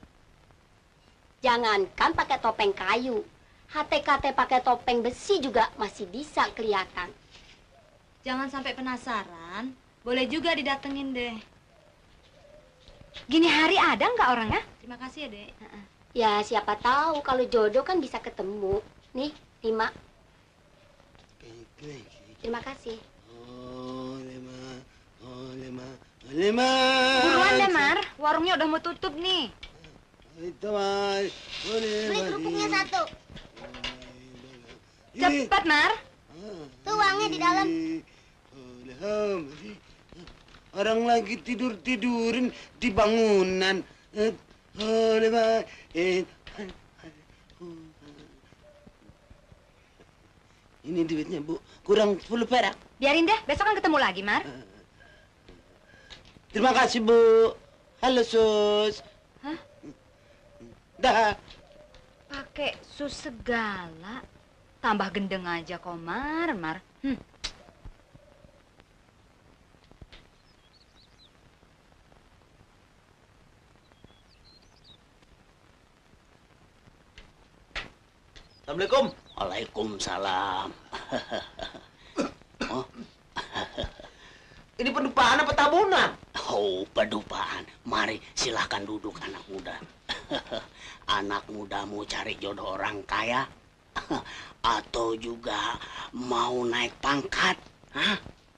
Jangankan pakai topeng kayu. H T K T pakai topeng besi juga masih bisa kelihatan. Jangan sampai penasaran. Boleh juga didatengin deh. Gini hari ada nggak orangnya? Terima kasih ya, Dek. Ya, siapa tahu kalau jodoh kan bisa ketemu. Nih, lima. Terima kasih. Oh, lima. Oh, lima. Oh, lima. Buruan deh, Mar. Warungnya udah mau tutup nih. Itu, Mar. Beli kerupuknya satu. Cepat, Mar. Tuh uangnya di dalam. Orang lagi tidur-tidurin di bangunan. Oh, lima. Ini duitnya, Bu. Kurang sepuluh perak. Biarin deh, besok kan ketemu lagi, Mar. Terima kasih, Bu. Halo, Sus. Hah? Dah. Pakai sus segala. Tambah gendeng aja, Komar, Mar. Hmm. Assalamualaikum. Waalaikumsalam. Oh. Ini pendupaan apa tabunan? Oh, pendupaan. Mari silahkan duduk anak muda. Anak muda mau cari jodoh orang kaya? Atau juga mau naik pangkat? Hah?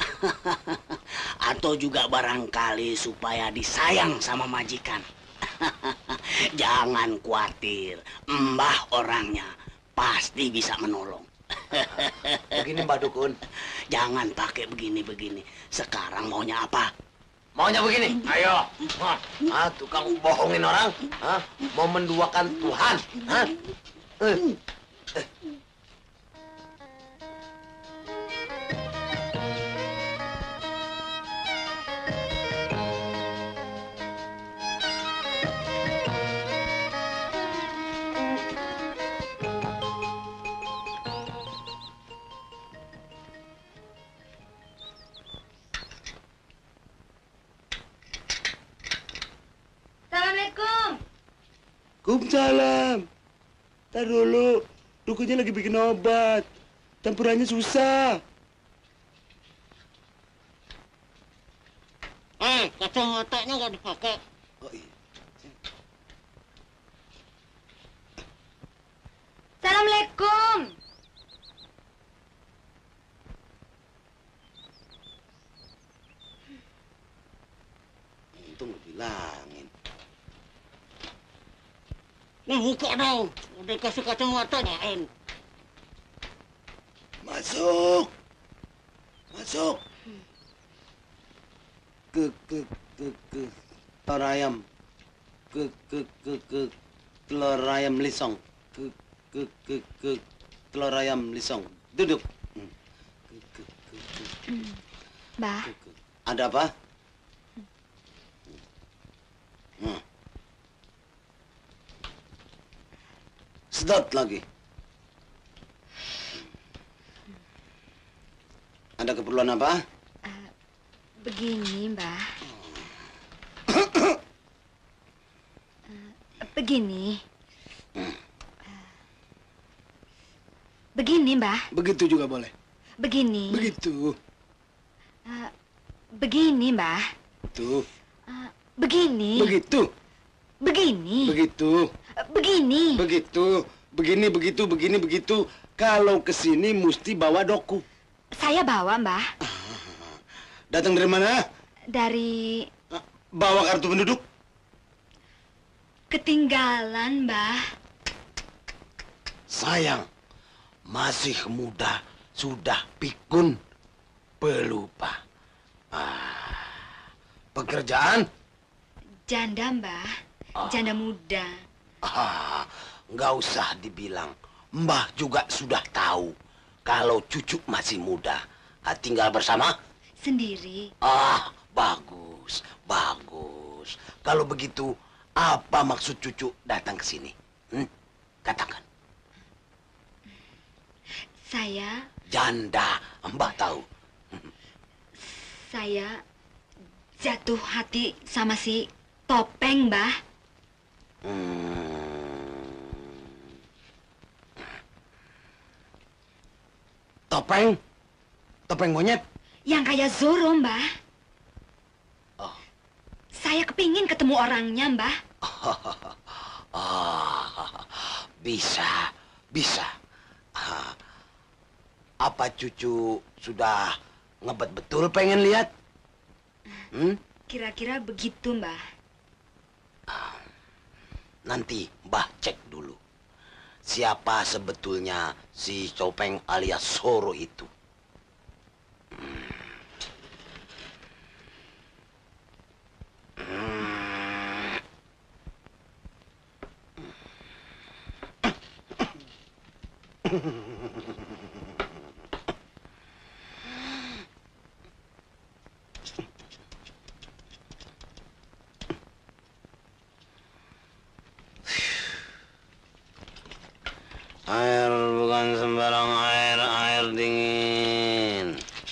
Atau juga barangkali supaya disayang sama majikan? Jangan khawatir, Mbah orangnya pasti bisa menolong. Begini, Mbak Dukun. Jangan pakai begini-begini. Sekarang maunya apa? Maunya begini. Ayo. Ah, tukang bohongin orang. Hah? Mau menduakan Tuhan. Hah? Eh. Eh. Assalamualaikum. Waalaikumsalam. Ntar dulu, dukunya lagi bikin obat. Campurannya susah. Eh, kacamatanya nggak dipakai. Oh iya. Assalamualaikum. Untung lu bilangin. Nih buka dong. Udah kasih kacamata nyain. Masuk. Masuk. Ke ke ke ke telur ayam. Ke ke ke ke telur ayam lisong. Ke ke ke ke telur ayam lisong. Duduk. Hmm. Ke, ke, ke, ke. Mbah. Ada apa? Hmm. Sedot lagi. Ada keperluan apa? Begini, Mbah. Begini. Begini, Mbah. Begitu juga boleh. Begini. Begitu. Uh, begini, Mbah. Tuh. Uh, begini. Begitu. Begini. Begitu. Uh, begini. Begitu. Begini, begitu, begini, begitu. Kalau kesini mesti bawa doku. Saya bawa, Mbah. Datang dari mana? Dari... Bawa kartu penduduk. Ketinggalan, Mbah. Sayang. Masih muda, sudah pikun, pelupa. Ah, pekerjaan? Janda, Mbah. Janda muda. Ah, nggak usah dibilang. Mbah juga sudah tahu kalau cucu masih muda. Ah, tinggal bersama? Sendiri. Ah, bagus, bagus. Kalau begitu, apa maksud cucu datang ke sini? Hmm? Katakan. Saya... Janda, Mbah tahu. Saya jatuh hati sama si Topeng, Mbah. Hmm. Topeng? Topeng monyet? Yang kayak Zoro, Mbah. Oh. Saya kepingin ketemu orangnya, Mbah. Ah, bisa, bisa. Ah, apa cucu sudah ngebet betul pengen lihat? Hmm? Kira-kira begitu, Mbah. Ah, nanti Mbah cek dulu. Siapa sebetulnya si Topeng alias Zoro itu? Hmm. Air bukan sembarang air, air dingin.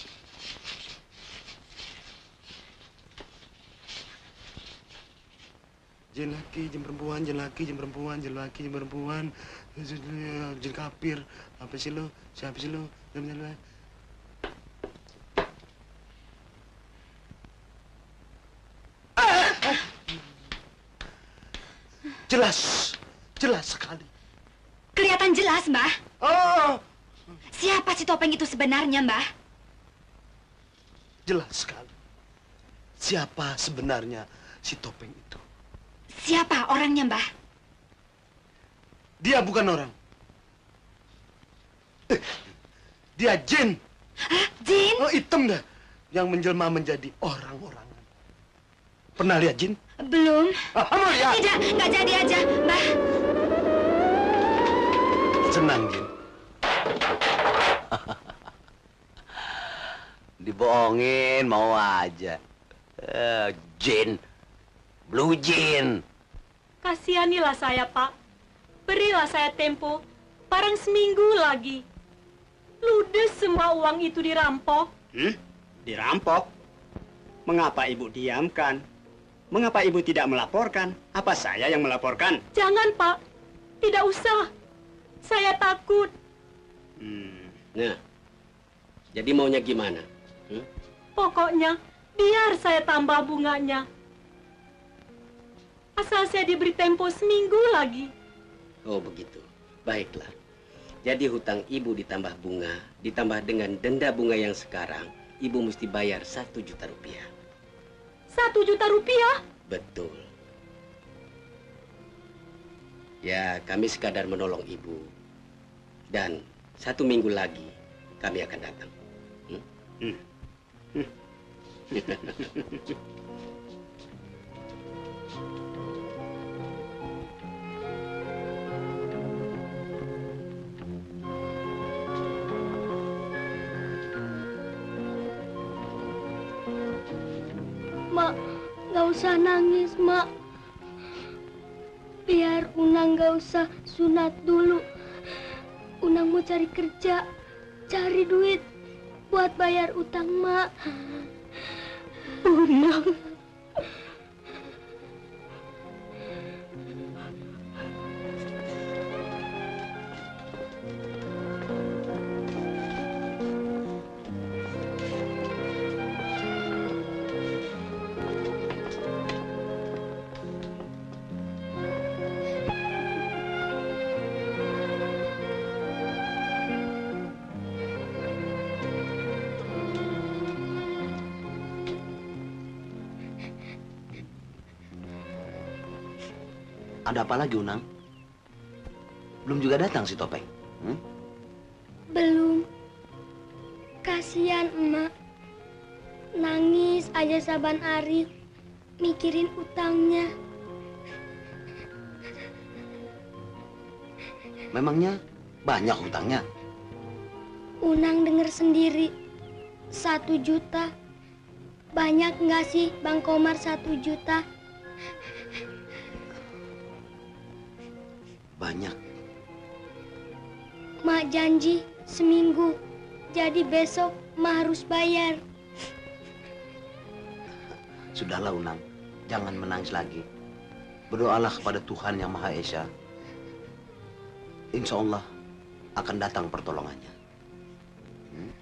Jin laki, jin perempuan, jin laki, jin perempuan, jin laki, jin perempuan, jin kafir. Apa sih lo? Siapa sih lo? Jam jam Jelas, jelas sekali. Kelihatan jelas, Mbah. Oh. Siapa si Topeng itu sebenarnya, Mbah? Jelas sekali. Siapa sebenarnya si Topeng itu? Siapa orangnya, Mbah? Dia bukan orang. Eh, dia jin. Hah? Jin? Oh, hitam dah. Yang menjelma menjadi orang-orangan. Pernah lihat jin? Belum. Ah, kamu lihat? Tidak, nggak jadi aja, Mbah. Senang, Jin. Dibohongin mau aja. Uh, Jin. Blue Jin. Kasihanilah saya, Pak. Berilah saya tempo. Barang seminggu lagi. Ludes semua uang itu dirampok. Hmm? Dirampok? Mengapa ibu diamkan? Mengapa ibu tidak melaporkan? Apa saya yang melaporkan? Jangan, Pak. Tidak usah. Saya takut. Nah, jadi maunya gimana? Hmm? Pokoknya, biar saya tambah bunganya. Asal saya diberi tempo seminggu lagi. Oh begitu. Baiklah. Jadi hutang ibu ditambah bunga, ditambah dengan denda bunga yang sekarang, ibu mesti bayar satu juta rupiah. Satu juta rupiah? Betul. Ya, kami sekadar menolong ibu. Dan satu minggu lagi kami akan datang. Hmm? Hmm. Hmm. Mak, nggak usah nangis, Mak. Biar Unang nggak usah sunat dulu. Unang mau cari kerja, cari duit buat bayar utang, Mak. Unang. Ada apa lagi, Unang? Belum juga datang si Topeng. Hmm? Belum. Kasihan emak. Nangis aja saban hari mikirin utangnya. Memangnya banyak hutangnya? Unang denger sendiri. Satu juta. Banyak nggak sih Bang Komar satu juta? Banyak. Mak janji seminggu. Jadi besok Mak harus bayar. Sudahlah, Unang. Jangan menangis lagi. Berdoalah kepada Tuhan Yang Maha Esa. Insya Allah akan datang pertolongannya. Hmm?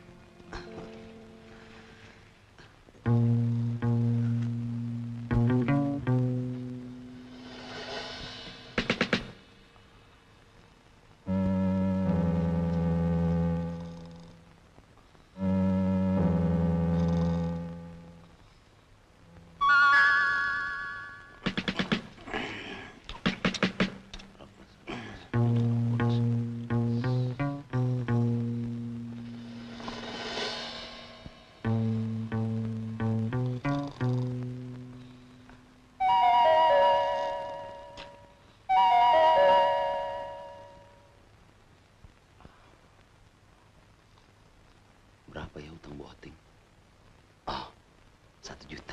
Berapa ya utang Boting? Oh, satu juta.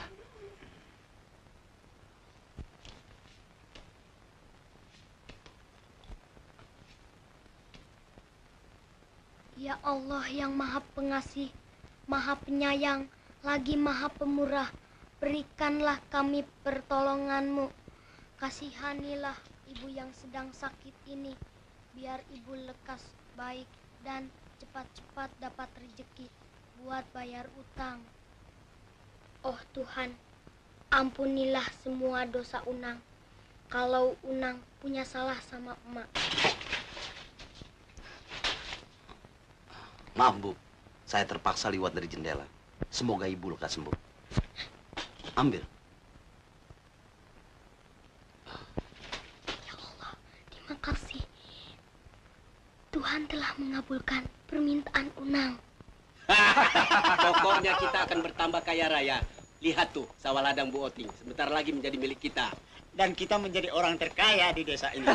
Ya Allah yang maha pengasih, maha penyayang, lagi maha pemurah, berikanlah kami pertolonganmu. Kasihanilah ibu yang sedang sakit ini, biar ibu lekas baik dan cepat-cepat dapat rezeki buat bayar utang. Oh Tuhan, ampunilah semua dosa Unang. Kalau Unang punya salah sama emak. Maaf, Bu. Saya terpaksa lewat dari jendela. Semoga Ibu lekas sembuh. Ambil. Ya Allah, terima kasih. Tuhan telah mengabulkan permintaan Unang. Pokoknya kita akan bertambah kaya raya. Lihat tuh, sawah ladang Bu Oting. Sebentar lagi menjadi milik kita. Dan kita menjadi orang terkaya di desa ini.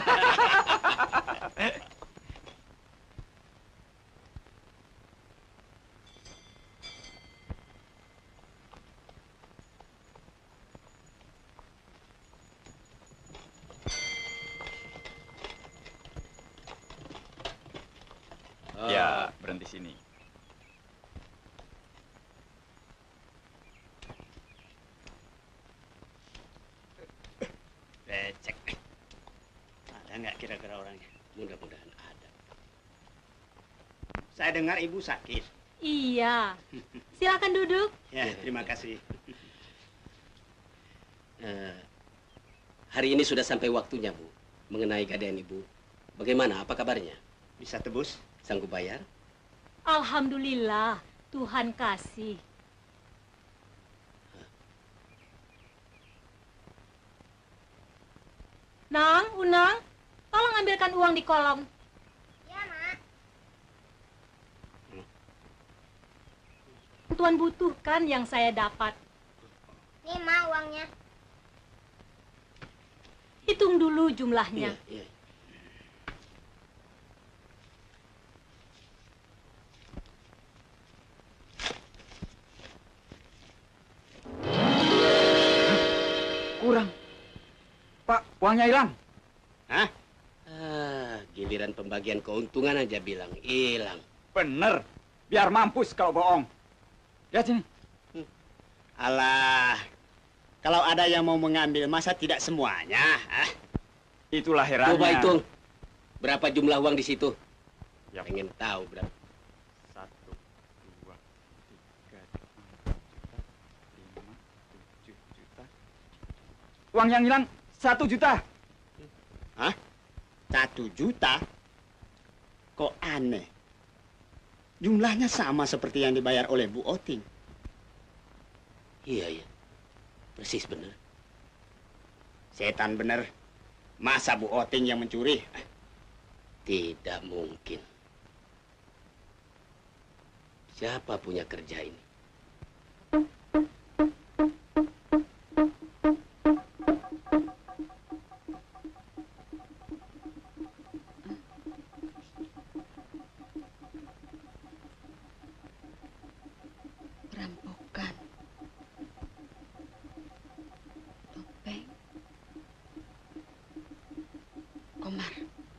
Ya, berhenti sini. kira-kira orangnya? Mudah-mudahan ada. Saya dengar ibu sakit. Iya. Silakan duduk. Ya, terima kasih. Eh, hari ini sudah sampai waktunya, Bu. Mengenai gadaian Ibu. Bagaimana? Apa kabarnya? Bisa tebus? Sanggup bayar? Alhamdulillah, Tuhan kasih. Nang, Unang, tolong ambilkan uang di kolong. Ya, Mak. Tuan butuhkan yang saya dapat. Nih, Ma, uangnya. Hitung dulu jumlahnya. Iya. Kurang. Pak, uangnya hilang. Hah? Ah, giliran pembagian keuntungan aja bilang hilang. Bener. Biar mampus kau bohong. Lihat sini. Alah, kalau ada yang mau mengambil, masa tidak semuanya? Ah? Itulah herannya. Coba hitung. Berapa jumlah uang di situ? Ya. Pengen tahu berapa. Satu, dua, tiga, empat, lima, tujuh juta. Uang yang hilang satu juta. Hah? Satu juta? Kok aneh? Jumlahnya sama seperti yang dibayar oleh Bu Oting. Iya, iya. Persis bener. Setan bener. Masa Bu Oting yang mencuri? Tidak mungkin. Siapa punya kerja ini? Perampokan. Topeng. Komar.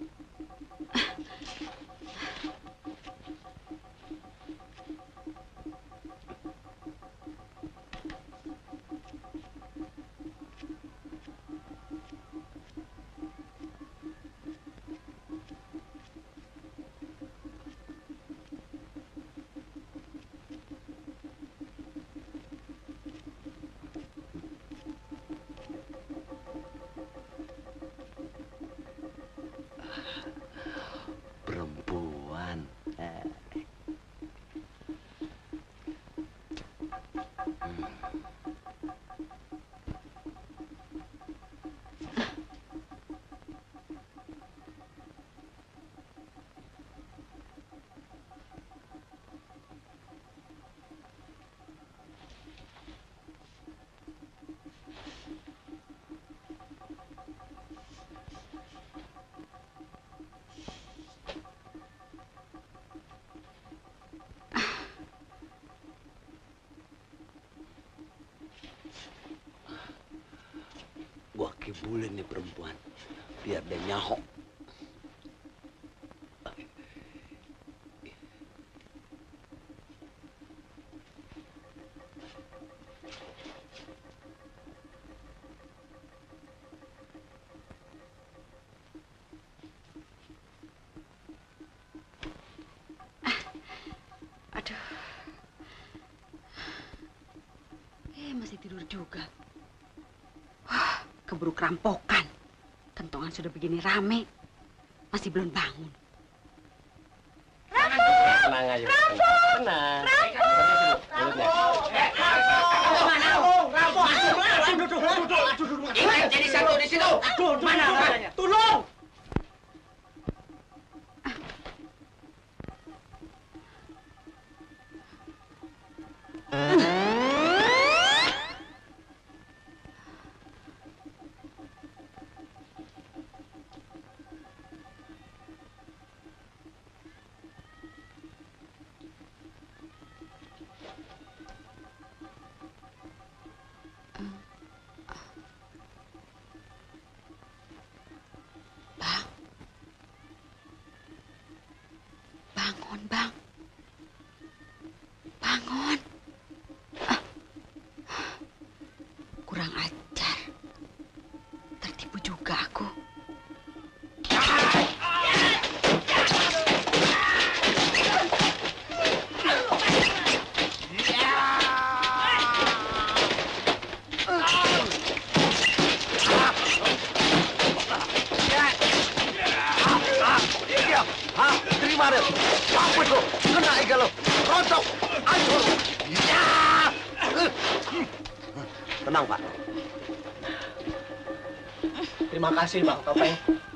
Perempuan. Eh. Gua kibulin nih perempuan. Biar dia nyahok. Aduh. Eh, masih tidur juga. Wah, keburu kerampokan. Kentongan sudah begini rame. Masih belum bangun. Tenang aja. Tenang. Ingat jadi satu di situ. Mana? Tolong! Bangun, Bang. Bangun. Ah. Kurang ajar. Tertipu juga aku. Ah! Tenang, Pak. Terima kasih, Bang Topeng.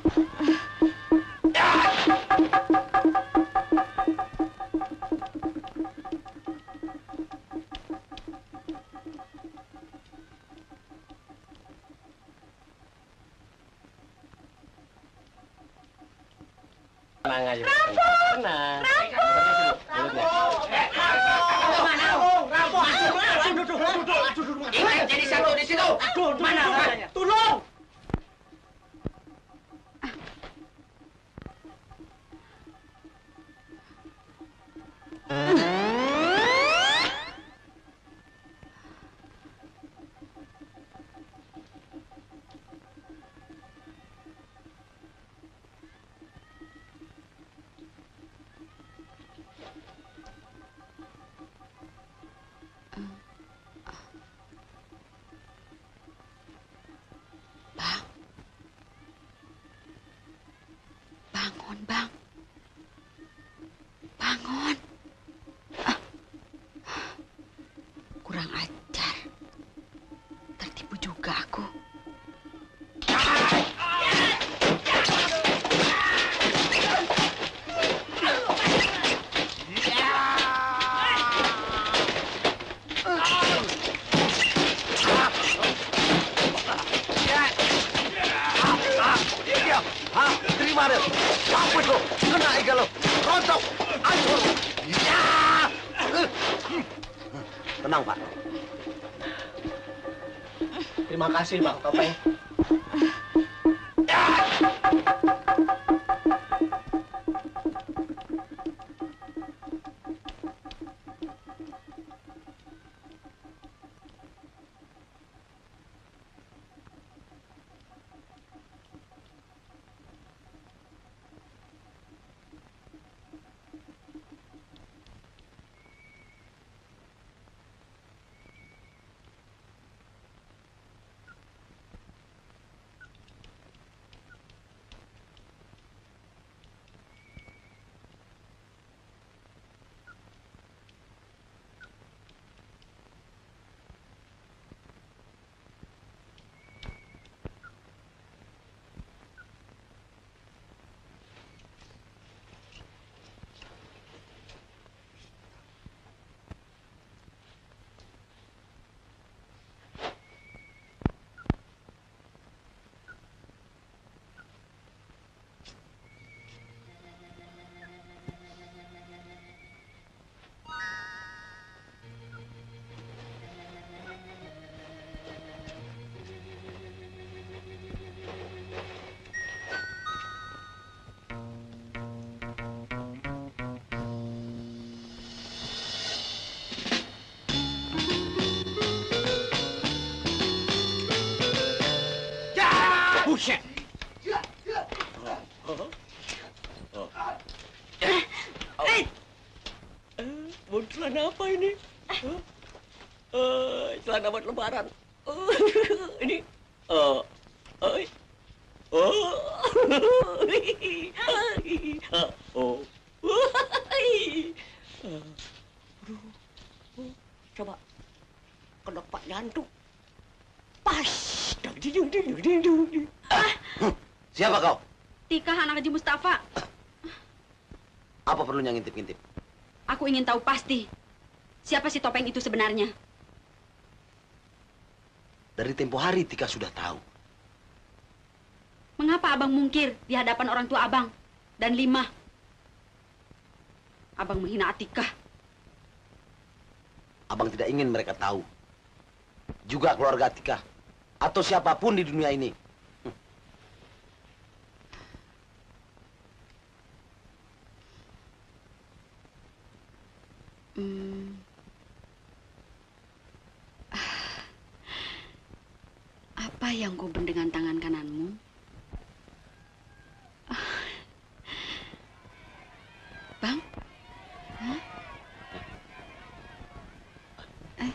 Tenang aja. Tenang. Ingat jadi satu di situ. Mana orangnya? Tolong. Bangun, Bang. Bangun. Ah. Kurang ajar. Tertipu juga aku. Hah? Terima deh. Mampus lo. Kena ikan lo. Rontok. Hancur. Ya. Tenang, Pak. Terima kasih, Bang Topeng. Buset. Eh, mau celana apa ini? Eh, celana buat lebaran. Ini, eh, eh, oh, oh, coba kedok Pak Jantung. Pas. Siapa kau? Tika, anak Haji Mustafa. Apa perlunya ngintip-ngintip? Aku ingin tahu pasti siapa si Topeng itu sebenarnya. Dari tempo hari Tika sudah tahu. Mengapa abang mungkir di hadapan orang tua abang dan Lima? Abang menghina Atikah. Abang tidak ingin mereka tahu. Juga keluarga Atikah. Atau siapapun di dunia ini. Hmm. Apa yang kau benda dengan tangan kananmu? Bang? Hah? Eh?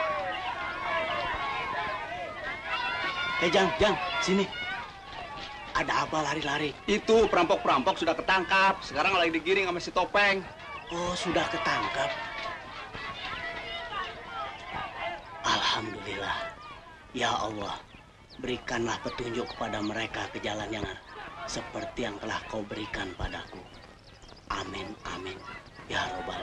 Eh, Jang, Jang, sini. Ada apa lari-lari? Itu perampok-perampok sudah ketangkap. Sekarang lagi digiring sama si Topeng. Oh, sudah ketangkap. Alhamdulillah. Ya Allah, berikanlah petunjuk kepada mereka ke jalan yang seperti yang telah kau berikan padaku. Amin, amin. Ya Rabbal